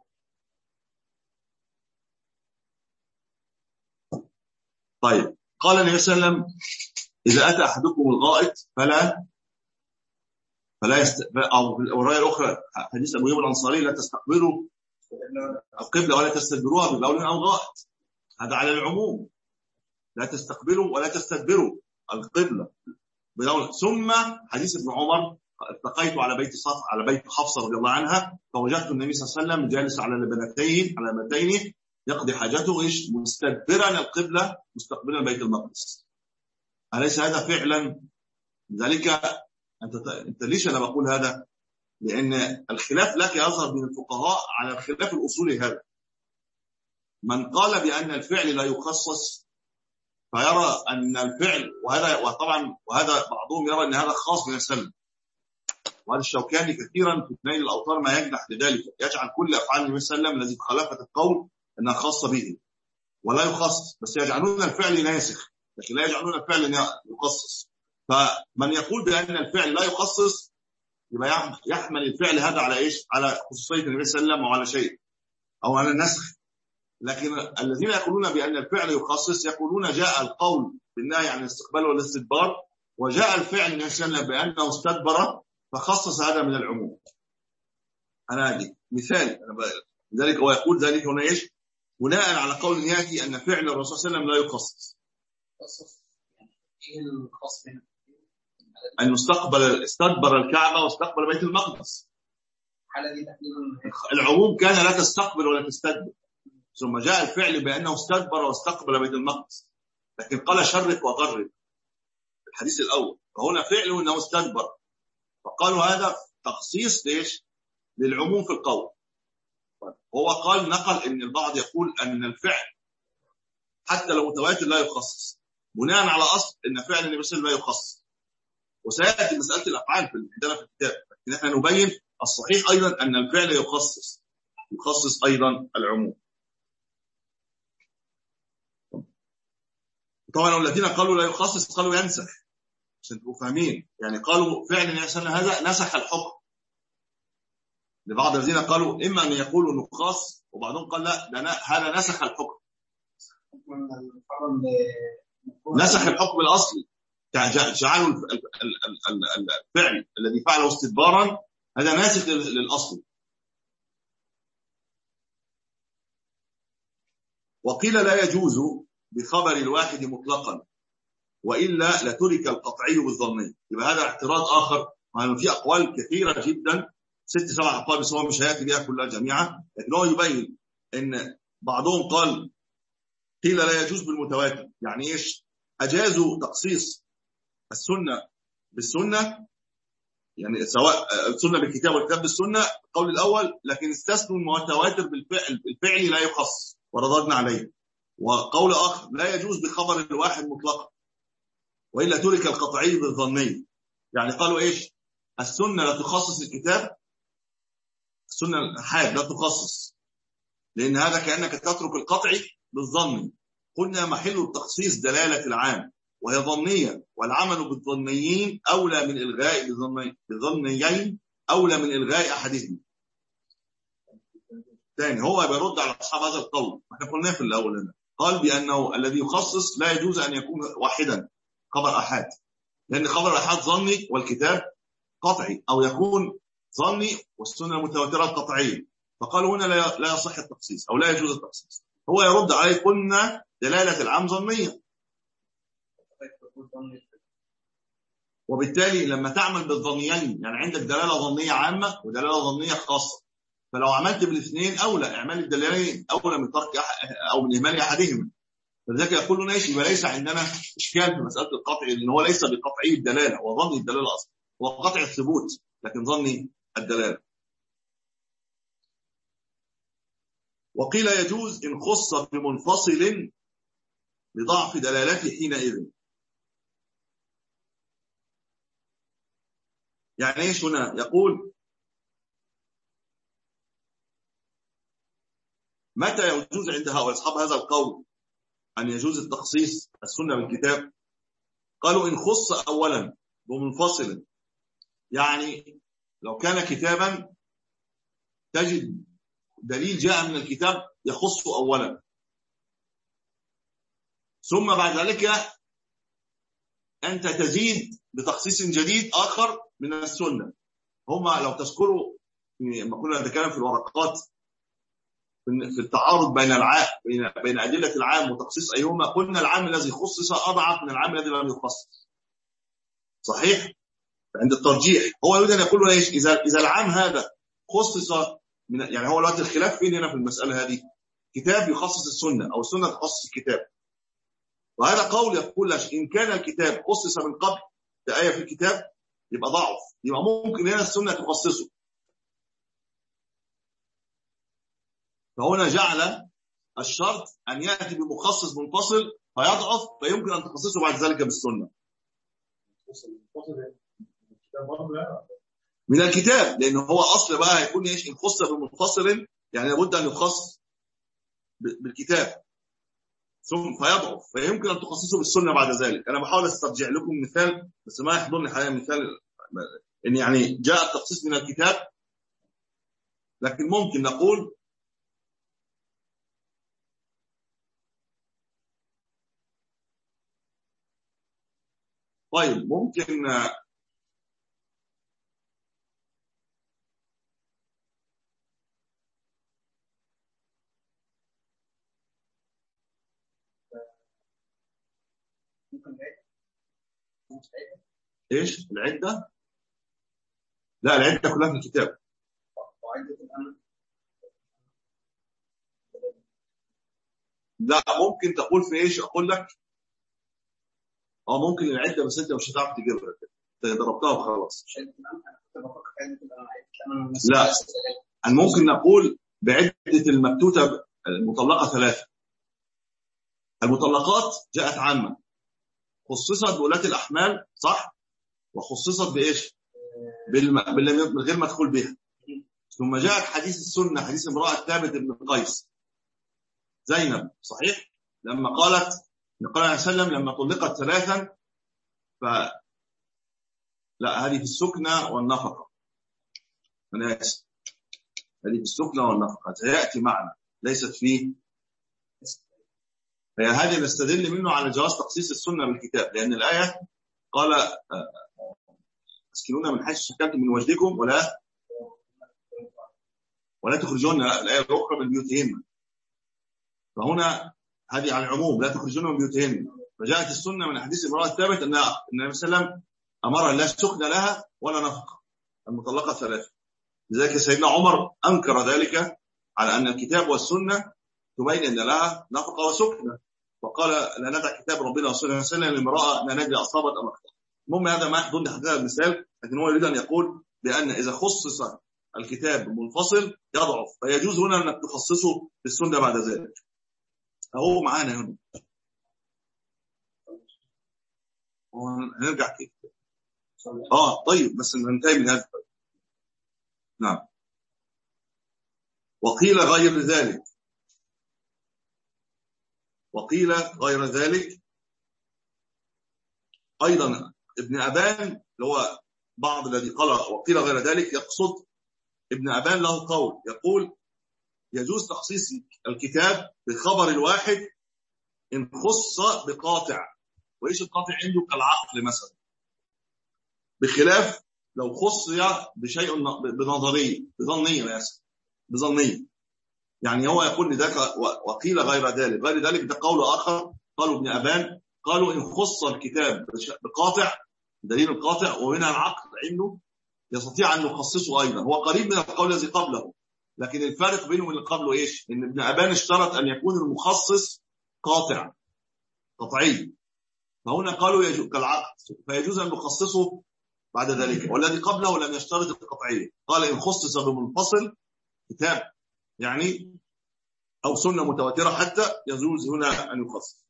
طيب قال النبي صلى الله عليه وسلم إذا أتى أحدكم الغائط فلا فلا يست... أو في الرواية الأخرى حديث أبو أيوب الأنصاري لا تستقبلوا القبلة ولا تستدبروها ببول أو غائط. هذا على العموم، لا تستقبلوا ولا تستدبروا القبلة ببول. ثم حديث ابن عمر التقيت على بيت صف على بيت حفصة رضي الله عنها فوجدت النبي صلى الله عليه وسلم جالس على لبنتين على لبنتين يقضي حاجته إيش مستدبرا القبلة مستقبلا بيت المقدس. أليس هذا فعلا؟ لذلك أنت أنت ليش أنا بقول هذا؟ لأن الخلاف لك يظهر بين الفقهاء على الخلاف الأصولي هذا. من قال بأن الفعل لا يخصص فيرى أن الفعل، وهذا وطبعا وهذا بعضهم يرى أن هذا خاص بالنبي صلى الله عليه وسلم، وهذا الشوكاني كثيرا في نيل الأوطار ما يجنح لذلك، يجعل كل أفعال النبي صلى الله عليه وسلم الذي خالفت القول أنها خاصة به ولا يخصص، بس يجعلون الفعل ناسخ لكن لا يجعلون الفعل يخصص. فمن يقول بأن الفعل لا يخصص يبقى يحمل الفعل هذا على إيش؟ على خصوصية النبي صلى الله عليه وسلم أو على شيء أو على النسخ. لكن الذين يقولون بأن الفعل يخصص يقولون جاء القول بالنهي عن الاستقبال والاستدبار وجاء الفعل النبي صلى الله عليه وسلم بأنه استدبر فخصص هذا من العموم. أنا هذه مثال، لذلك هو يقول ذلك هنا إيش؟ بناء على قول ياتي أن فعل الرسول صلى الله عليه وسلم لا يخصص.
إيه الخاص منه؟
أن استقبل استدبر الكعبة واستقبل بيت المقدس. العموم كان لا تستقبل ولا تستدبر، ثم جاء الفعل بأنه استدبر واستقبل بيت المقدس، لكن قال شرق وغرب الحديث الأول، فهنا فعله أنه استدبر، فقالوا هذا تخصيص ليش؟ للعموم في القول. هو قال نقل أن البعض يقول أن الفعل حتى لو متواتر لا يخصص بناء على أصل أن فعل النبي صلى الله عليه وسلم لا يخصص، وسيأتي مسألة الأفعال في عندنا في الكتاب، لكن نحن نبين الصحيح أيضا أن الفعل يخصص يخصص أيضا العموم. طبعا الذين قالوا لا يخصص قالوا ينسخ، عشان تبقوا فاهمين، يعني قالوا فعل النبي صلى الله عليه وسلم هذا نسخ الحكم. لبعض الذين قالوا إما أن يقولوا أنه خاص، وبعضهم قال لا ده هذا نسخ الحكم، نسخ الحكم الأصلي، جعلوا الفعل الذي فعله استدبارا هذا ناسخ للأصل. وقيل لا يجوز بخبر الواحد مطلقا وإلا لترك القطعي بالظني. يبقى هذا اعتراض آخر، وهذا في أقوال كثيرة جدا، ست سبع أقوال بس هو مش هيأتي بها كلها جميعا، لكن هو يبين إن بعضهم قال قيل لا يجوز بالمتواتر، يعني إيش؟ أجازوا تخصيص السنة بالسنة، يعني سواء السنة بالكتاب والكتاب بالسنة القول الأول، لكن استثنوا المتواتر بالفعل الفعلي لا يخص ورددنا عليه. وقول آخر لا يجوز بخبر الواحد مطلقا وإلا ترك القطعي بالظني، يعني قالوا إيش؟ السنة لا تخصص الكتاب، السنة الحاد لا تخصص، لأن هذا كأنك تترك القطعي بالظني. قلنا محل التخصيص دلالة العام وهي ظنية، والعمل بالظنيين أولى من إلغاء بالظنيين أولى من إلغاء أحدهم. ثاني هو بيرد على أصحاب هذا القول، احنا قلناه في الأول هنا، قال بأنه الذي يخصص لا يجوز أن يكون واحدا خبر أحد، لأن خبر أحد ظني والكتاب قطعي، أو يكون ظني والسنة متواترة قطعية، فقالوا هنا لا يصح التخصيص أو لا يجوز التخصيص. هو يرد عليه قلنا دلالة العام ظنية، وبالتالي لما تعمل بالظنيين يعني عندك دلالة ظنية عامة ودلالة ظنية خاصة، فلو عملت بالاثنين أولى اعمال الدلالين أولى من ترك أو من إهمال أحدهما. فلذلك يقول لنا إيش؟ ليس عندنا إشكال في مسألة القطع، لأن هو ليس بقطعي الدلالة، هو ظني الدلالة أصلا، هو قطع الثبوت لكن ظني الدلالة. وقيل يجوز إن خص بمنفصل لضعف دلالته حينئذ. يعني إيش هنا؟ يقول متى يجوز عند هؤلاء أصحاب هذا القول أن يجوز التخصيص السنة بالكتاب؟ قالوا إن خص أولا بمنفصل، يعني لو كان كتابا تجد دليل جاء من الكتاب يخصه أولا، ثم بعد ذلك أنت تزيد بتخصيص جديد آخر من السنة. هما لو تذكروا لما كنا نتكلم في الورقات في التعارض بين العام بين بين أدلة العام وتخصيص أيهما، قلنا العام الذي خصص أضعف من العام الذي لم يخصص، صحيح؟ عند الترجيح هو يريد أن يقول له إيش؟ إذا إذا العام هذا خصص من، يعني هو الوقت الخلاف فين هنا في المسألة هذه؟ كتاب يخصص السنة أو السنة تخصص الكتاب. وهذا قول يقول لك إن كان الكتاب خصص من قبل بآية في الكتاب يبقى ضعف، يبقى ممكن هنا السنة تخصصه. فهنا جعل الشرط أن يأتي بمخصص منفصل فيضعف فيمكن أن تخصصه بعد ذلك بالسنة من الكتاب، لأنه هو أصل بقى هيكون إيش إن خص بمنفصل، يعني لابد أن يخص بالكتاب ثم فيضعف فيمكن أن تخصصه بالسنة بعد ذلك. أنا بحاول أسترجع لكم مثال بس ما يحضرني حاليا مثال إن يعني جاء التخصيص من الكتاب، لكن ممكن نقول طيب ممكن ايش العدة؟ لا العدة كلها في الكتاب. لا ممكن تقول في ايش اقول لك اه ممكن العدة بس انت مش هتعرف تجيبها انت ضربتها وخلاص. لا أن ممكن نقول بعدة المبتوتة المطلقة ثلاثة. المطلقات جاءت عامة خصصت بولاة الأحمال صح، وخصصت بإيش من غير مدخول بها. ثم جاءت حديث السنة حديث امرأة ثابت بن قيس زينب صحيح لما قالت قال عليه وسلم لما طلقت ثلاثا ف لا هذه في السكنة والنفقة، أنا آسف هذه في السكنة والنفقة سيأتي معنا ليست فيه. هي هذه نستدل منه على جواز تخصيص السنة بالكتاب، لأن الآية قال اسكنونا من حيث سكنتم من وجدكم ولا ولا تخرجون الآية الأخرى من بيوتهن، فهنا هذه على العموم لا تخرجون من بيوتهن. فجاءت السنة من حديث امرأة ثابت أن النبي صلى الله عليه وسلم أمر لا سكن لها ولا نفقة المطلقة ثلاثة. لذلك سيدنا عمر أنكر ذلك على أن الكتاب والسنة تبين أن لها نفقة وسكنة، وقال لا ندع كتاب ربنا وسنة وسنة لامرأة لا ندري أصابت أم أخطأت. المهم هذا ما يحضرني حتى المثال، لكن هو يريد أن يقول بأن إذا خصص الكتاب منفصل يضعف فيجوز هنا أنك تخصصه بالسنة بعد ذلك. أهو معانا هنا هنرجع كيف آه طيب بس ننتهي من هذا. نعم. وقيل غير ذلك وقيل غير ذلك أيضا ابن أبان اللي هو بعض الذي قال وقيل غير ذلك يقصد ابن أبان له قول يقول يجوز تخصيص الكتاب بالخبر الواحد إن خص بقاطع. وإيش القاطع عنده كالعقل مثلا، بخلاف لو خص بشيء بنظري بظنية مثلا بظنية. يعني هو يقول لذلك وقيل غير ذلك غير ذلك ده قول آخر قالوا ابن أبان قالوا إن خص الكتاب بقاطع دليل القاطع ومنها العقل عنده يستطيع أن يخصصه أيضا. هو قريب من القول الذي قبله، لكن الفارق بينه وبين قبله إيش؟ إن ابن أبان اشترط أن يكون المخصص قاطع قطعي، فهنا قالوا يجوز كالعقل فيجوز أن نخصصه بعد ذلك، والذي قبله لم يشترط القطعية قال إن خصص بمنفصل كتاب يعني أو سنة متواترة حتى يجوز هنا أن يخصص.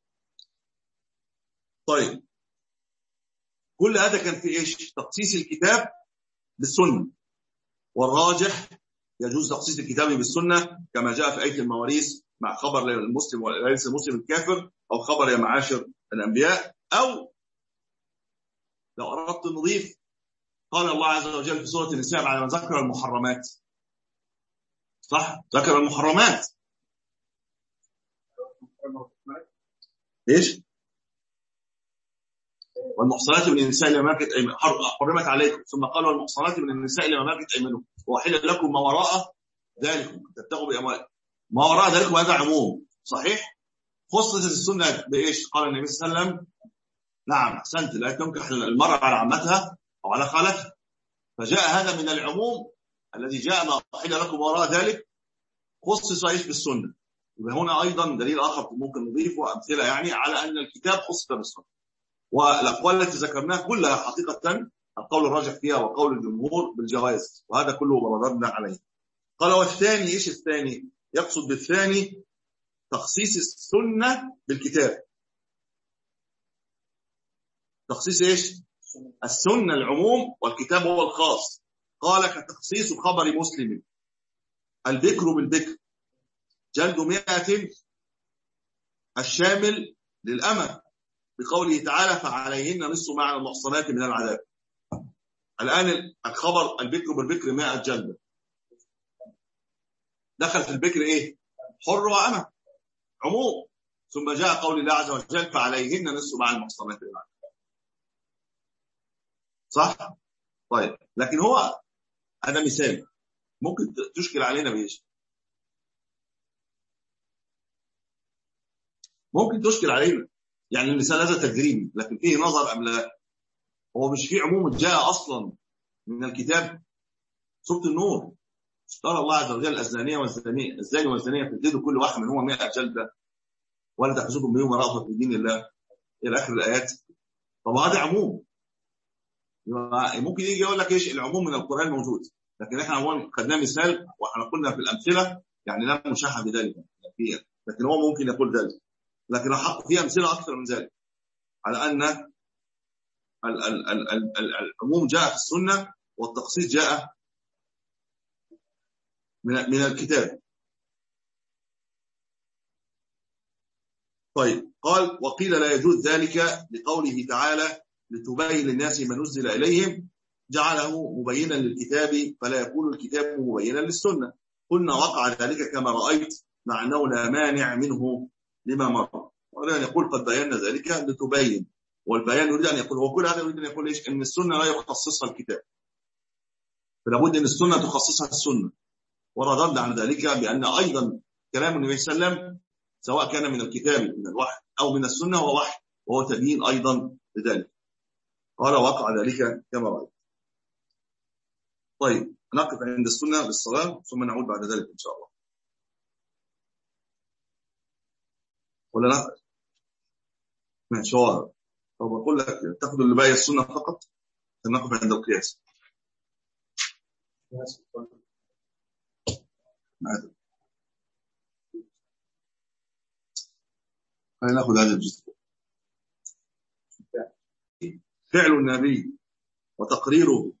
طيب كل هذا كان في إيش؟ تخصيص الكتاب بالسنة، والراجح يجوز تخصيص الكتاب بالسنة كما جاء في آية المواريث مع خبر المسلم وليس المسلم الكافر أو خبر يا معاشر الأنبياء، أو لو أردت نضيف قال الله عز وجل في سورة النساء بعد ما ذكر المحرمات صح ذكر المحرمات إيش والمحصنات من النساء اللي ما ملكت أيمانكم حرمت عليكم، ثم قال والمحصنات من النساء اللي ما ملكت أيمانكم وحل لكم ما وراء ذلك تتقوا بأموالكم. ما وراء ذلك هذا عموم صحيح. خصصت السنة بإيش؟ قال النبي صلى الله عليه وسلم نعم أحسنت لا تنكح المرأة على عمتها أو على خالتها، فجاء هذا من العموم الذي جاء ما حل لكم وراء ذلك خصص إيش بالسنة. يبقى هنا أيضا دليل آخر ممكن نضيفه أمثلة يعني على أن الكتاب خص بالسنة. والأقوال التي ذكرناها كلها حقيقة القول الراجح فيها وقول الجمهور بالجواز، وهذا كله رددنا عليه. قال والثاني، إيش الثاني؟ يقصد بالثاني تخصيص السنة بالكتاب. تخصيص إيش؟ السنة العموم والكتاب هو الخاص. قال كتخصيص خبر مسلم البكر بالبكر جلد مئة الشامل للأمة بقوله تعالى فعليهن نصف ما على المحصنات من العذاب. الآن الخبر البكر بالبكر مئة جلدة، دخل في البكر إيه؟ حر وأمة عموم، ثم جاء قول الله عز وجل فعليهن نصف ما على المحصنات من العذاب. صح؟ طيب، لكن هو هذا مثال ممكن تشكل علينا بإيش؟ ممكن تشكل علينا يعني المثال هذا تجريبي لكن فيه نظر أم لا؟ هو مش فيه عموم جاء أصلا من الكتاب؟ سورة النور قال الله عز وجل الزانية والزانية الزاني والزانية تجلدوا كل واحد منهما مئة جلدة ولا تأخذكم بهما رأفة في دين الله إلى آخر الآيات. طب هذا عموم، ممكن يجي يقول لك إيش العموم من القرآن موجود، لكن إحنا أولا خدناه مثال وإحنا قلنا في الأمثلة يعني لا مشاحة بذلك فيها، لكن هو ممكن يقول ذلك، لكن الحق فيها أمثلة أكثر من ذلك على أن ال ال ال ال ال العموم جاء في السنة والتخصيص جاء من من الكتاب. طيب، قال وقيل لا يجوز ذلك لقوله تعالى لتبين للناس ما نزل إليهم جعله مبينا للكتاب فلا يكون الكتاب مبينا للسنة. قلنا وقع ذلك كما رأيت مع أنه لا مانع منه لما مر، ولأن يقول قد بينا ذلك لتبين، والبيان يريد أن يقول هو كل هذا يريد أن يقول إيش؟ أن السنة لا يخصصها الكتاب، فلا بد أن السنة تخصصها السنة. ورددنا عن ذلك بأن أيضا كلام النبي صلى الله عليه وسلم سواء كان من الكتاب من الوحي أو من السنة هو وحي وهو تبيين أيضا لذلك. قال وقع ذلك كما رأيت. طيب، نقف عند السنة بالصلاة ثم نعود بعد ذلك إن شاء الله، ولا لا؟ ماشي. هو طب أقول لك تأخذ اللي باقي السنة فقط نقف عند القياس. خلينا ناخذ هذا الجزء. فعل النبي وتقريره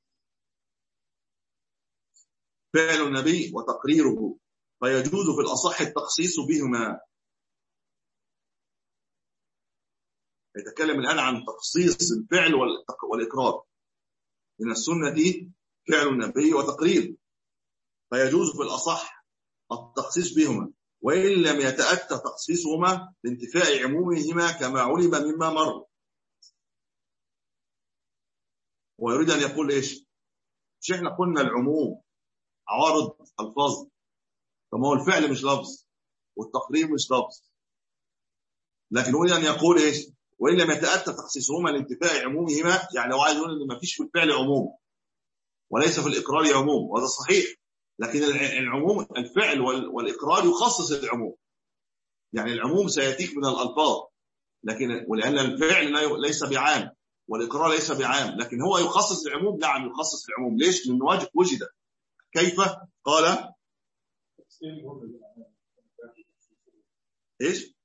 فعل النبي وتقريره فيجوز في الأصح التخصيص بهما. يتكلم الآن عن تخصيص الفعل والإقرار. من السنة فعل النبي وتقريره فيجوز في الأصح التخصيص بهما وإن لم يتأتى تخصيصهما لانتفاء عمومهما كما علم مما مر. ويريد أن يقول إيش؟ مش إحنا قلنا العموم عوارض الفاظ، فما هو الفعل مش لفظ والتقرير مش لفظ، لكن يريد أن يقول إيش؟ وإن لم يتأتى تخصيصهما لانتفاء عمومهما، يعني هو عايز يقول إن ما فيش في الفعل عموم وليس في الإقرار عموم، وهذا صحيح، لكن العموم الفعل والإقرار يخصص العموم. يعني العموم سيأتيك من الألفاظ، لكن ولأن الفعل ليس بعام والإقرار ليس بعام، لكن هو يخصص العموم. نعم يخصص العموم. ليش؟ لأنه وجد. كيف؟ قال إيش؟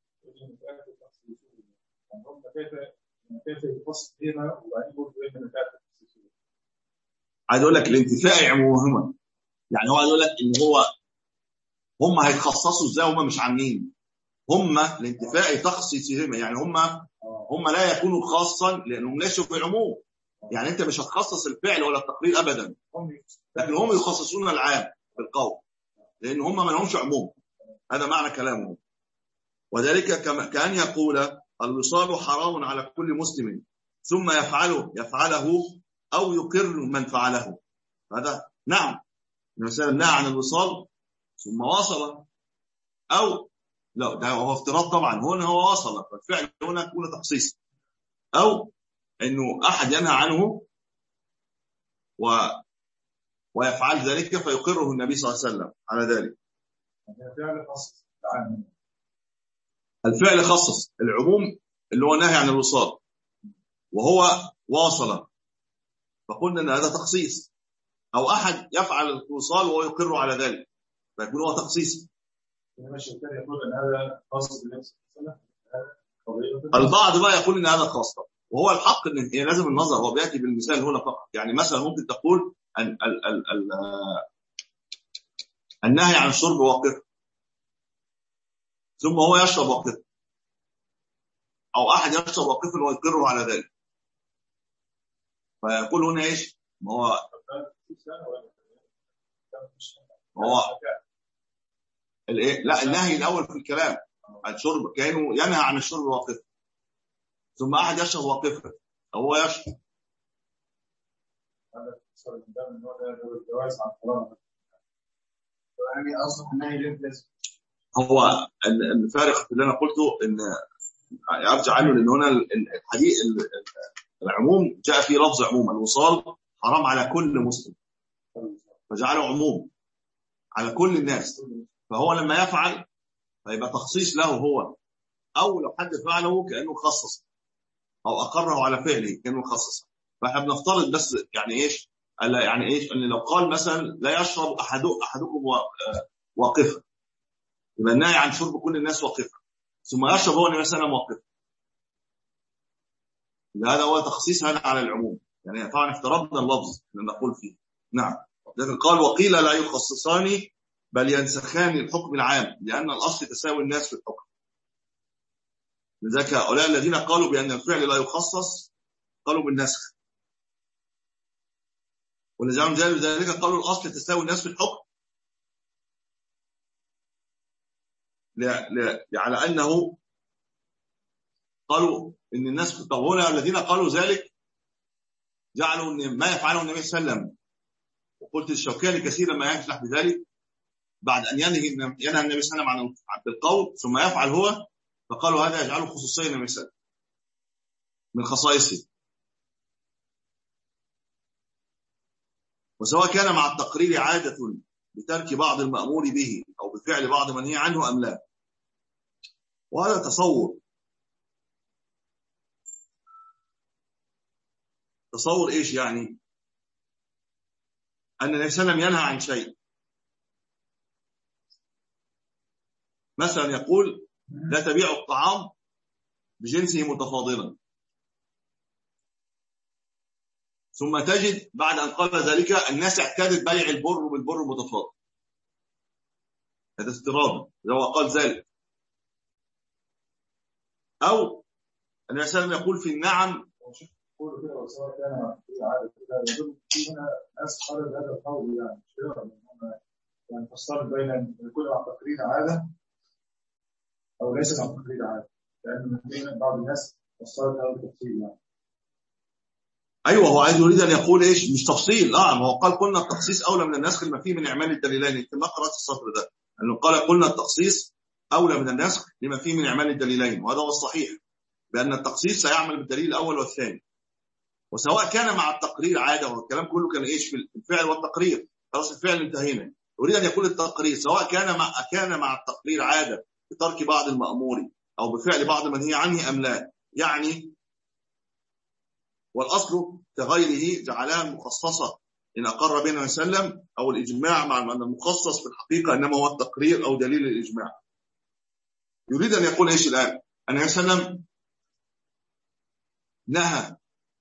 عايز أقول لك الانتفاء عمومهما، يعني هو عايز أقول لك إن هو هم هيتخصصوا إزاي؟ هم مش عامين، هم الانتفاء تخصيصهما، يعني هم هم لا يكونوا خاصا لأنهم ليسوا في العموم. يعني أنت مش هتخصص الفعل ولا التقرير أبدا، لكن هم يخصصون العام بالقول لأن هم ما لهمش عموم. هذا معنى كلامه. وذلك كأن يقول الوصال حرام على كل مسلم ثم يفعله يفعله أو يقر من فعله. هذا نعم مثلا نهى عن الوصال ثم وصل، أو لا ده هو افتراض طبعا، هنا هو وصل فالفعل هنا يكون تخصيص، أو إنه أحد ينهى عنه و ويفعل ذلك فيقره النبي صلى الله عليه وسلم على ذلك. الفعل خصص العموم اللي هو نهي عن الوصال وهو واصل، فقلنا ان هذا تخصيص، او احد يفعل الوصال وهو يقر على ذلك فيكون هو تخصيص.
يقول ان هذا خاص بنفسه،
البعض بقى يقول ان هذا خاص، وهو الحق ان هي لازم النظر، هو بياتي بالمثال هنا فقط. يعني مثلا ممكن تقول ان ال ال ال النهي عن الشرب واقف ثم هو يشرب واقف، او احد يشرب واقفا ويقر على ذلك، فيقول هنا ايش؟ ما هو هو الايه؟ لا، النهي الاول في الكلام عن الشرب كانه ينهى عن الشرب واقفا ثم احد يشرب واقفا او هو يشرب.
يعني اصلا النهي لازم
هو الفارق اللي انا قلته ان ارجع عنه، لان هنا الحديث العموم جاء فيه لفظ عموم، الوصال حرام على كل مسلم فجعله عموم على كل الناس، فهو لما يفعل فيبقى تخصيص له هو، او لو حد فعله كانه خصص او اقره على فعله كانه خصص. فاحنا بنفترض بس يعني ايش يعني ايش ان لو قال مثلا لا يشرب احد احدكم واقفا، يبقى النهي عن شرب كل الناس واقفا ثم يشرب هو النبي صلى الله عليه وسلم واقفا، هذا هو تخصيص هذا على العموم. يعني طبعا افترضنا اللفظ اللي نقول فيه. نعم، لكن قال وقيل لا يخصصان بل ينسخان الحكم العام لأن الأصل تساوي الناس في الحكم. لذلك هؤلاء الذين قالوا بأن الفعل لا يخصص قالوا بالنسخ، ولذلك قالوا الأصل تساوي الناس في الحكم على أنه قالوا إن الناس طبعون. الذين قالوا ذلك جعلوا إن ما يفعله النبي صلى الله عليه وسلم، وقلت الشوكاني كثيرا ما يفلح بذلك بعد أن ينهي ينهى النبي صلى الله عليه وسلم عن القول ثم يفعل هو، فقالوا هذا يجعله خصوصية النبي صلى الله عليه وسلم من خصائصه. وسواء كان مع التقرير عادة بترك بعض المأمور به أو بفعل بعض منهي عنه أم لا. وهذا تصور تصور إيش يعني؟ أن النبي صلى الله عليه وسلم ينهى عن شيء، مثلا يقول لا تبيع الطعام بجنسه متفاضلا، ثم تجد بعد أن قال ذلك الناس اعتادت بيع البر بالبر متفاضل، هذا استراد لو قال ذلك. أو النبي صلى الله عليه وسلم يقول في النعم
يقول كده وسواء كان عادة كده يقول في هنا ناس قالوا هذا القول يعني يعني فصلت بين ان يكون مع تقرير عادة او ليس مع تقرير عادة، لان بعض الناس فصلت هذا التفصيل يعني.
ايوه، هو عايز يريد ان يقول ايش؟ مش تفصيل، اه ما هو قال قلنا التخصيص اولى من النسخ لما فيه من اعمال الدليلين. انت ما قرات السطر ده انه قال قلنا التخصيص اولى من النسخ لما فيه من اعمال الدليلين، وهذا هو الصحيح بان التخصيص سيعمل بالدليل الاول والثاني. وسواء كان مع التقرير عاده، والكلام كله كان ايش في الفعل والتقرير، خلاص الفعل انتهينا. يريد ان يقول التقرير سواء كان مع كان مع التقرير عاده بترك بعض المأمور او بفعل بعض منهي عنه ام لا. يعني والأصل كغيره جعلها مخصصة إن أقر بنا وسلم، أو الإجماع مع أن المخصص في الحقيقة إنما هو التقرير أو دليل الإجماع. يريد أن يقول إيش الآن؟ أن وسلم نهى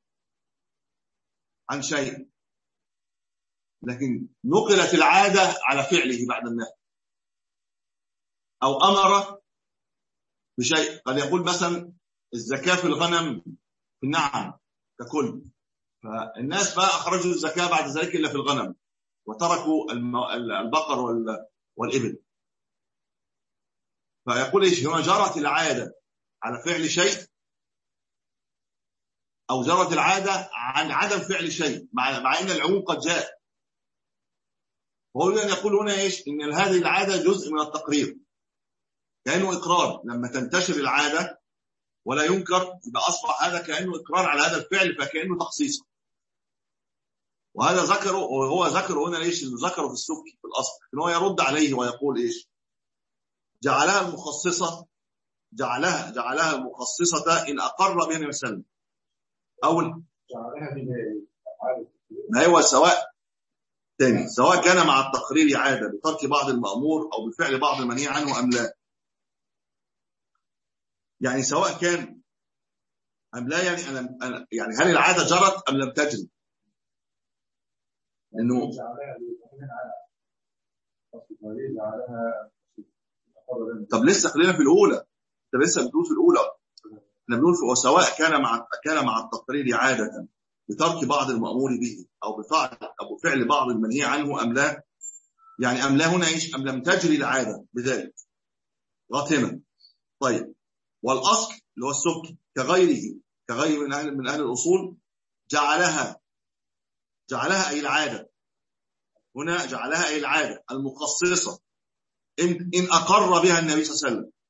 عن شيء لكن نقلت العادة على فعله بعد النهي، أو أمر بشيء. قد يقول مثلا الزكاة في الغنم في النعم ككل، فالناس بقى أخرجوا الزكاة بعد ذلك إلا في الغنم وتركوا البقر والإبل. فيقول إيش؟ هنا جرت العادة على فعل شيء أو جرت العادة عن عدم فعل شيء مع, مع أن العموم قد جاء. وهو أن يقول هنا إيش؟ إن هذه العادة جزء من التقرير كأنه إقرار. لما تنتشر العادة ولا ينكر يبقى أصبح هذا كأنه إقرار على هذا الفعل، فكأنه تخصيص. وهذا ذكره، وهو ذكره هنا إيش؟ ذكره في السبكي في الأصل، إن هو يرد عليه ويقول إيش؟ جعلها المخصصة جعلها جعلها المخصصة إن أقر بها النبي صلى الله عليه وسلم. أول
جعلها دي
ما هو سواء تاني سواء كان مع التقرير عادة بترك بعض المأمور أو بفعل بعض المنهي عنه أم لا. يعني سواء كان أم لا، يعني أنا يعني هل العادة جرت أم لم تجري؟ إنه طب لسه خلينا في الأولى، أنت لسه بتقول في الأولى، احنا بنقول في وسواء كان مع كان مع التقرير عادة بترك بعض المأمور به أو بفعل أو بفعل بعض المنهي عنه أم لا. يعني أم لا هنا إيش؟ أم لم تجري العادة بذلك غاتنا. طيب والأصل اللي هو السبكي كغيره كغير من أهل من أهل الأصول جعلها جعلها أي العادة، هنا جعلها أي العادة المخصصة إن, إن أقر بها النبي صلى الله عليه وسلم.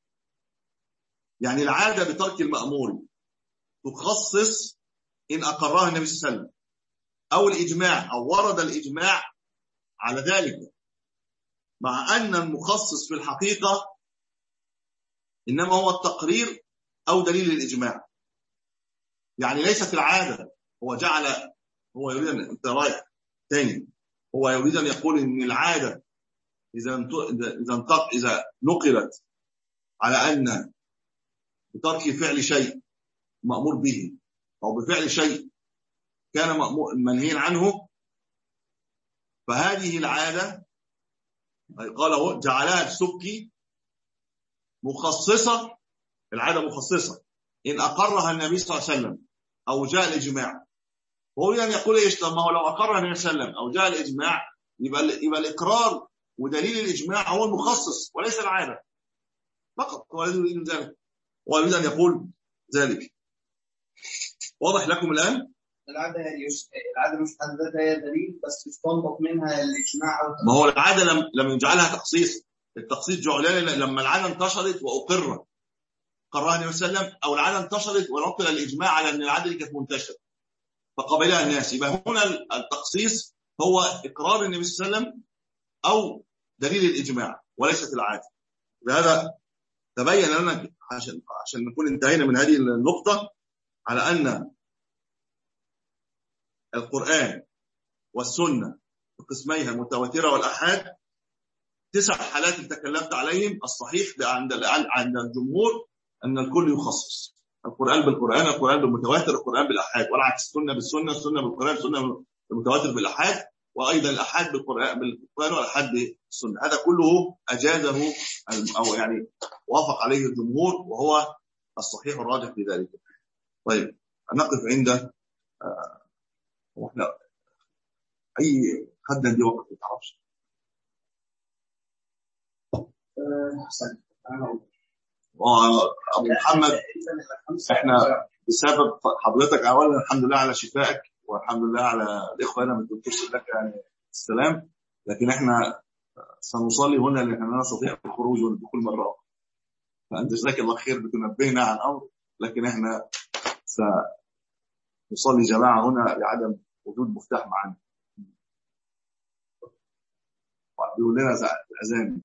يعني العادة بترك المأمور تخصص إن أقرها النبي صلى الله عليه وسلم، أو الإجماع أو ورد الإجماع على ذلك، مع أن المخصص في الحقيقة إنما هو التقرير أو دليل الإجماع. يعني ليست العادة، هو جعل هو يريد أن أنت رايح تاني هو يريد أن يقول إن العادة إذا إذا إذا نقلت على أن بترك فعل شيء مأمور به أو بفعل شيء كان منهي عنه، فهذه العادة قال هو جعلها السبكي مخصصة، العادة مخصصة إن أقرها النبي صلى الله عليه وسلم أو جاء الإجماع. وهو يعني يقول إيش؟ طب ما هو لو أقرها النبي صلى الله عليه وسلم أو جاء الإجماع يبقى يبقى الإقرار ودليل الإجماع هو المخصص وليس العادة فقط. هو يريد ذلك، هو يريد أن يقول ذلك. واضح لكم الآن؟
العادة العادة مش حد ذاتها هي دليل، بس يستنبط منها الإجماع.
ما هو العادة لم لم يجعلها تخصيص، التخصيص جعل لما العادة انتشرت وأقر قررها النبي صلى الله عليه وسلم، أو العادة انتشرت ونقل الإجماع على أن العادة كانت منتشرة فقبلها الناس. يبقى هنا التخصيص هو إقرار النبي صلى الله عليه وسلم أو دليل الإجماع وليست العادة. بهذا تبين لنا عشان عشان نكون انتهينا من هذه النقطة على أن القرآن والسنة بقسميها المتواترة والأحاد تسع حالات تكلمت عليهم. الصحيح عند عند الجمهور أن الكل يخصص، القرآن بالقرآن، القرآن بالمتواتر، القرآن بالأحاد، والعكس السنة بالسنة، السنة بالقرآن، السنة بالمتواتر بالأحاد، وأيضا الأحاد بالقرآن بالقرآن والأحاد بالسنة. هذا كله أجازه أو يعني وافق عليه الجمهور وهو الصحيح الراجح في ذلك. طيب نقف عند آه واحنا أي حد دي وقت ما تعرفش.
حسن
أبو محمد احنا بسبب حضرتك اولا الحمد لله على شفائك، والحمد لله على الاخوه هنا من الدكتور لك يعني السلام، لكن احنا سنصلي هنا لان لا نستطيع الخروج والدخول مره اخرى، فانت جزاك الله خير بتنبهنا عن امر، لكن احنا سنصلي جماعه هنا لعدم وجود مفتاح معنا. بيقول لنا الاذان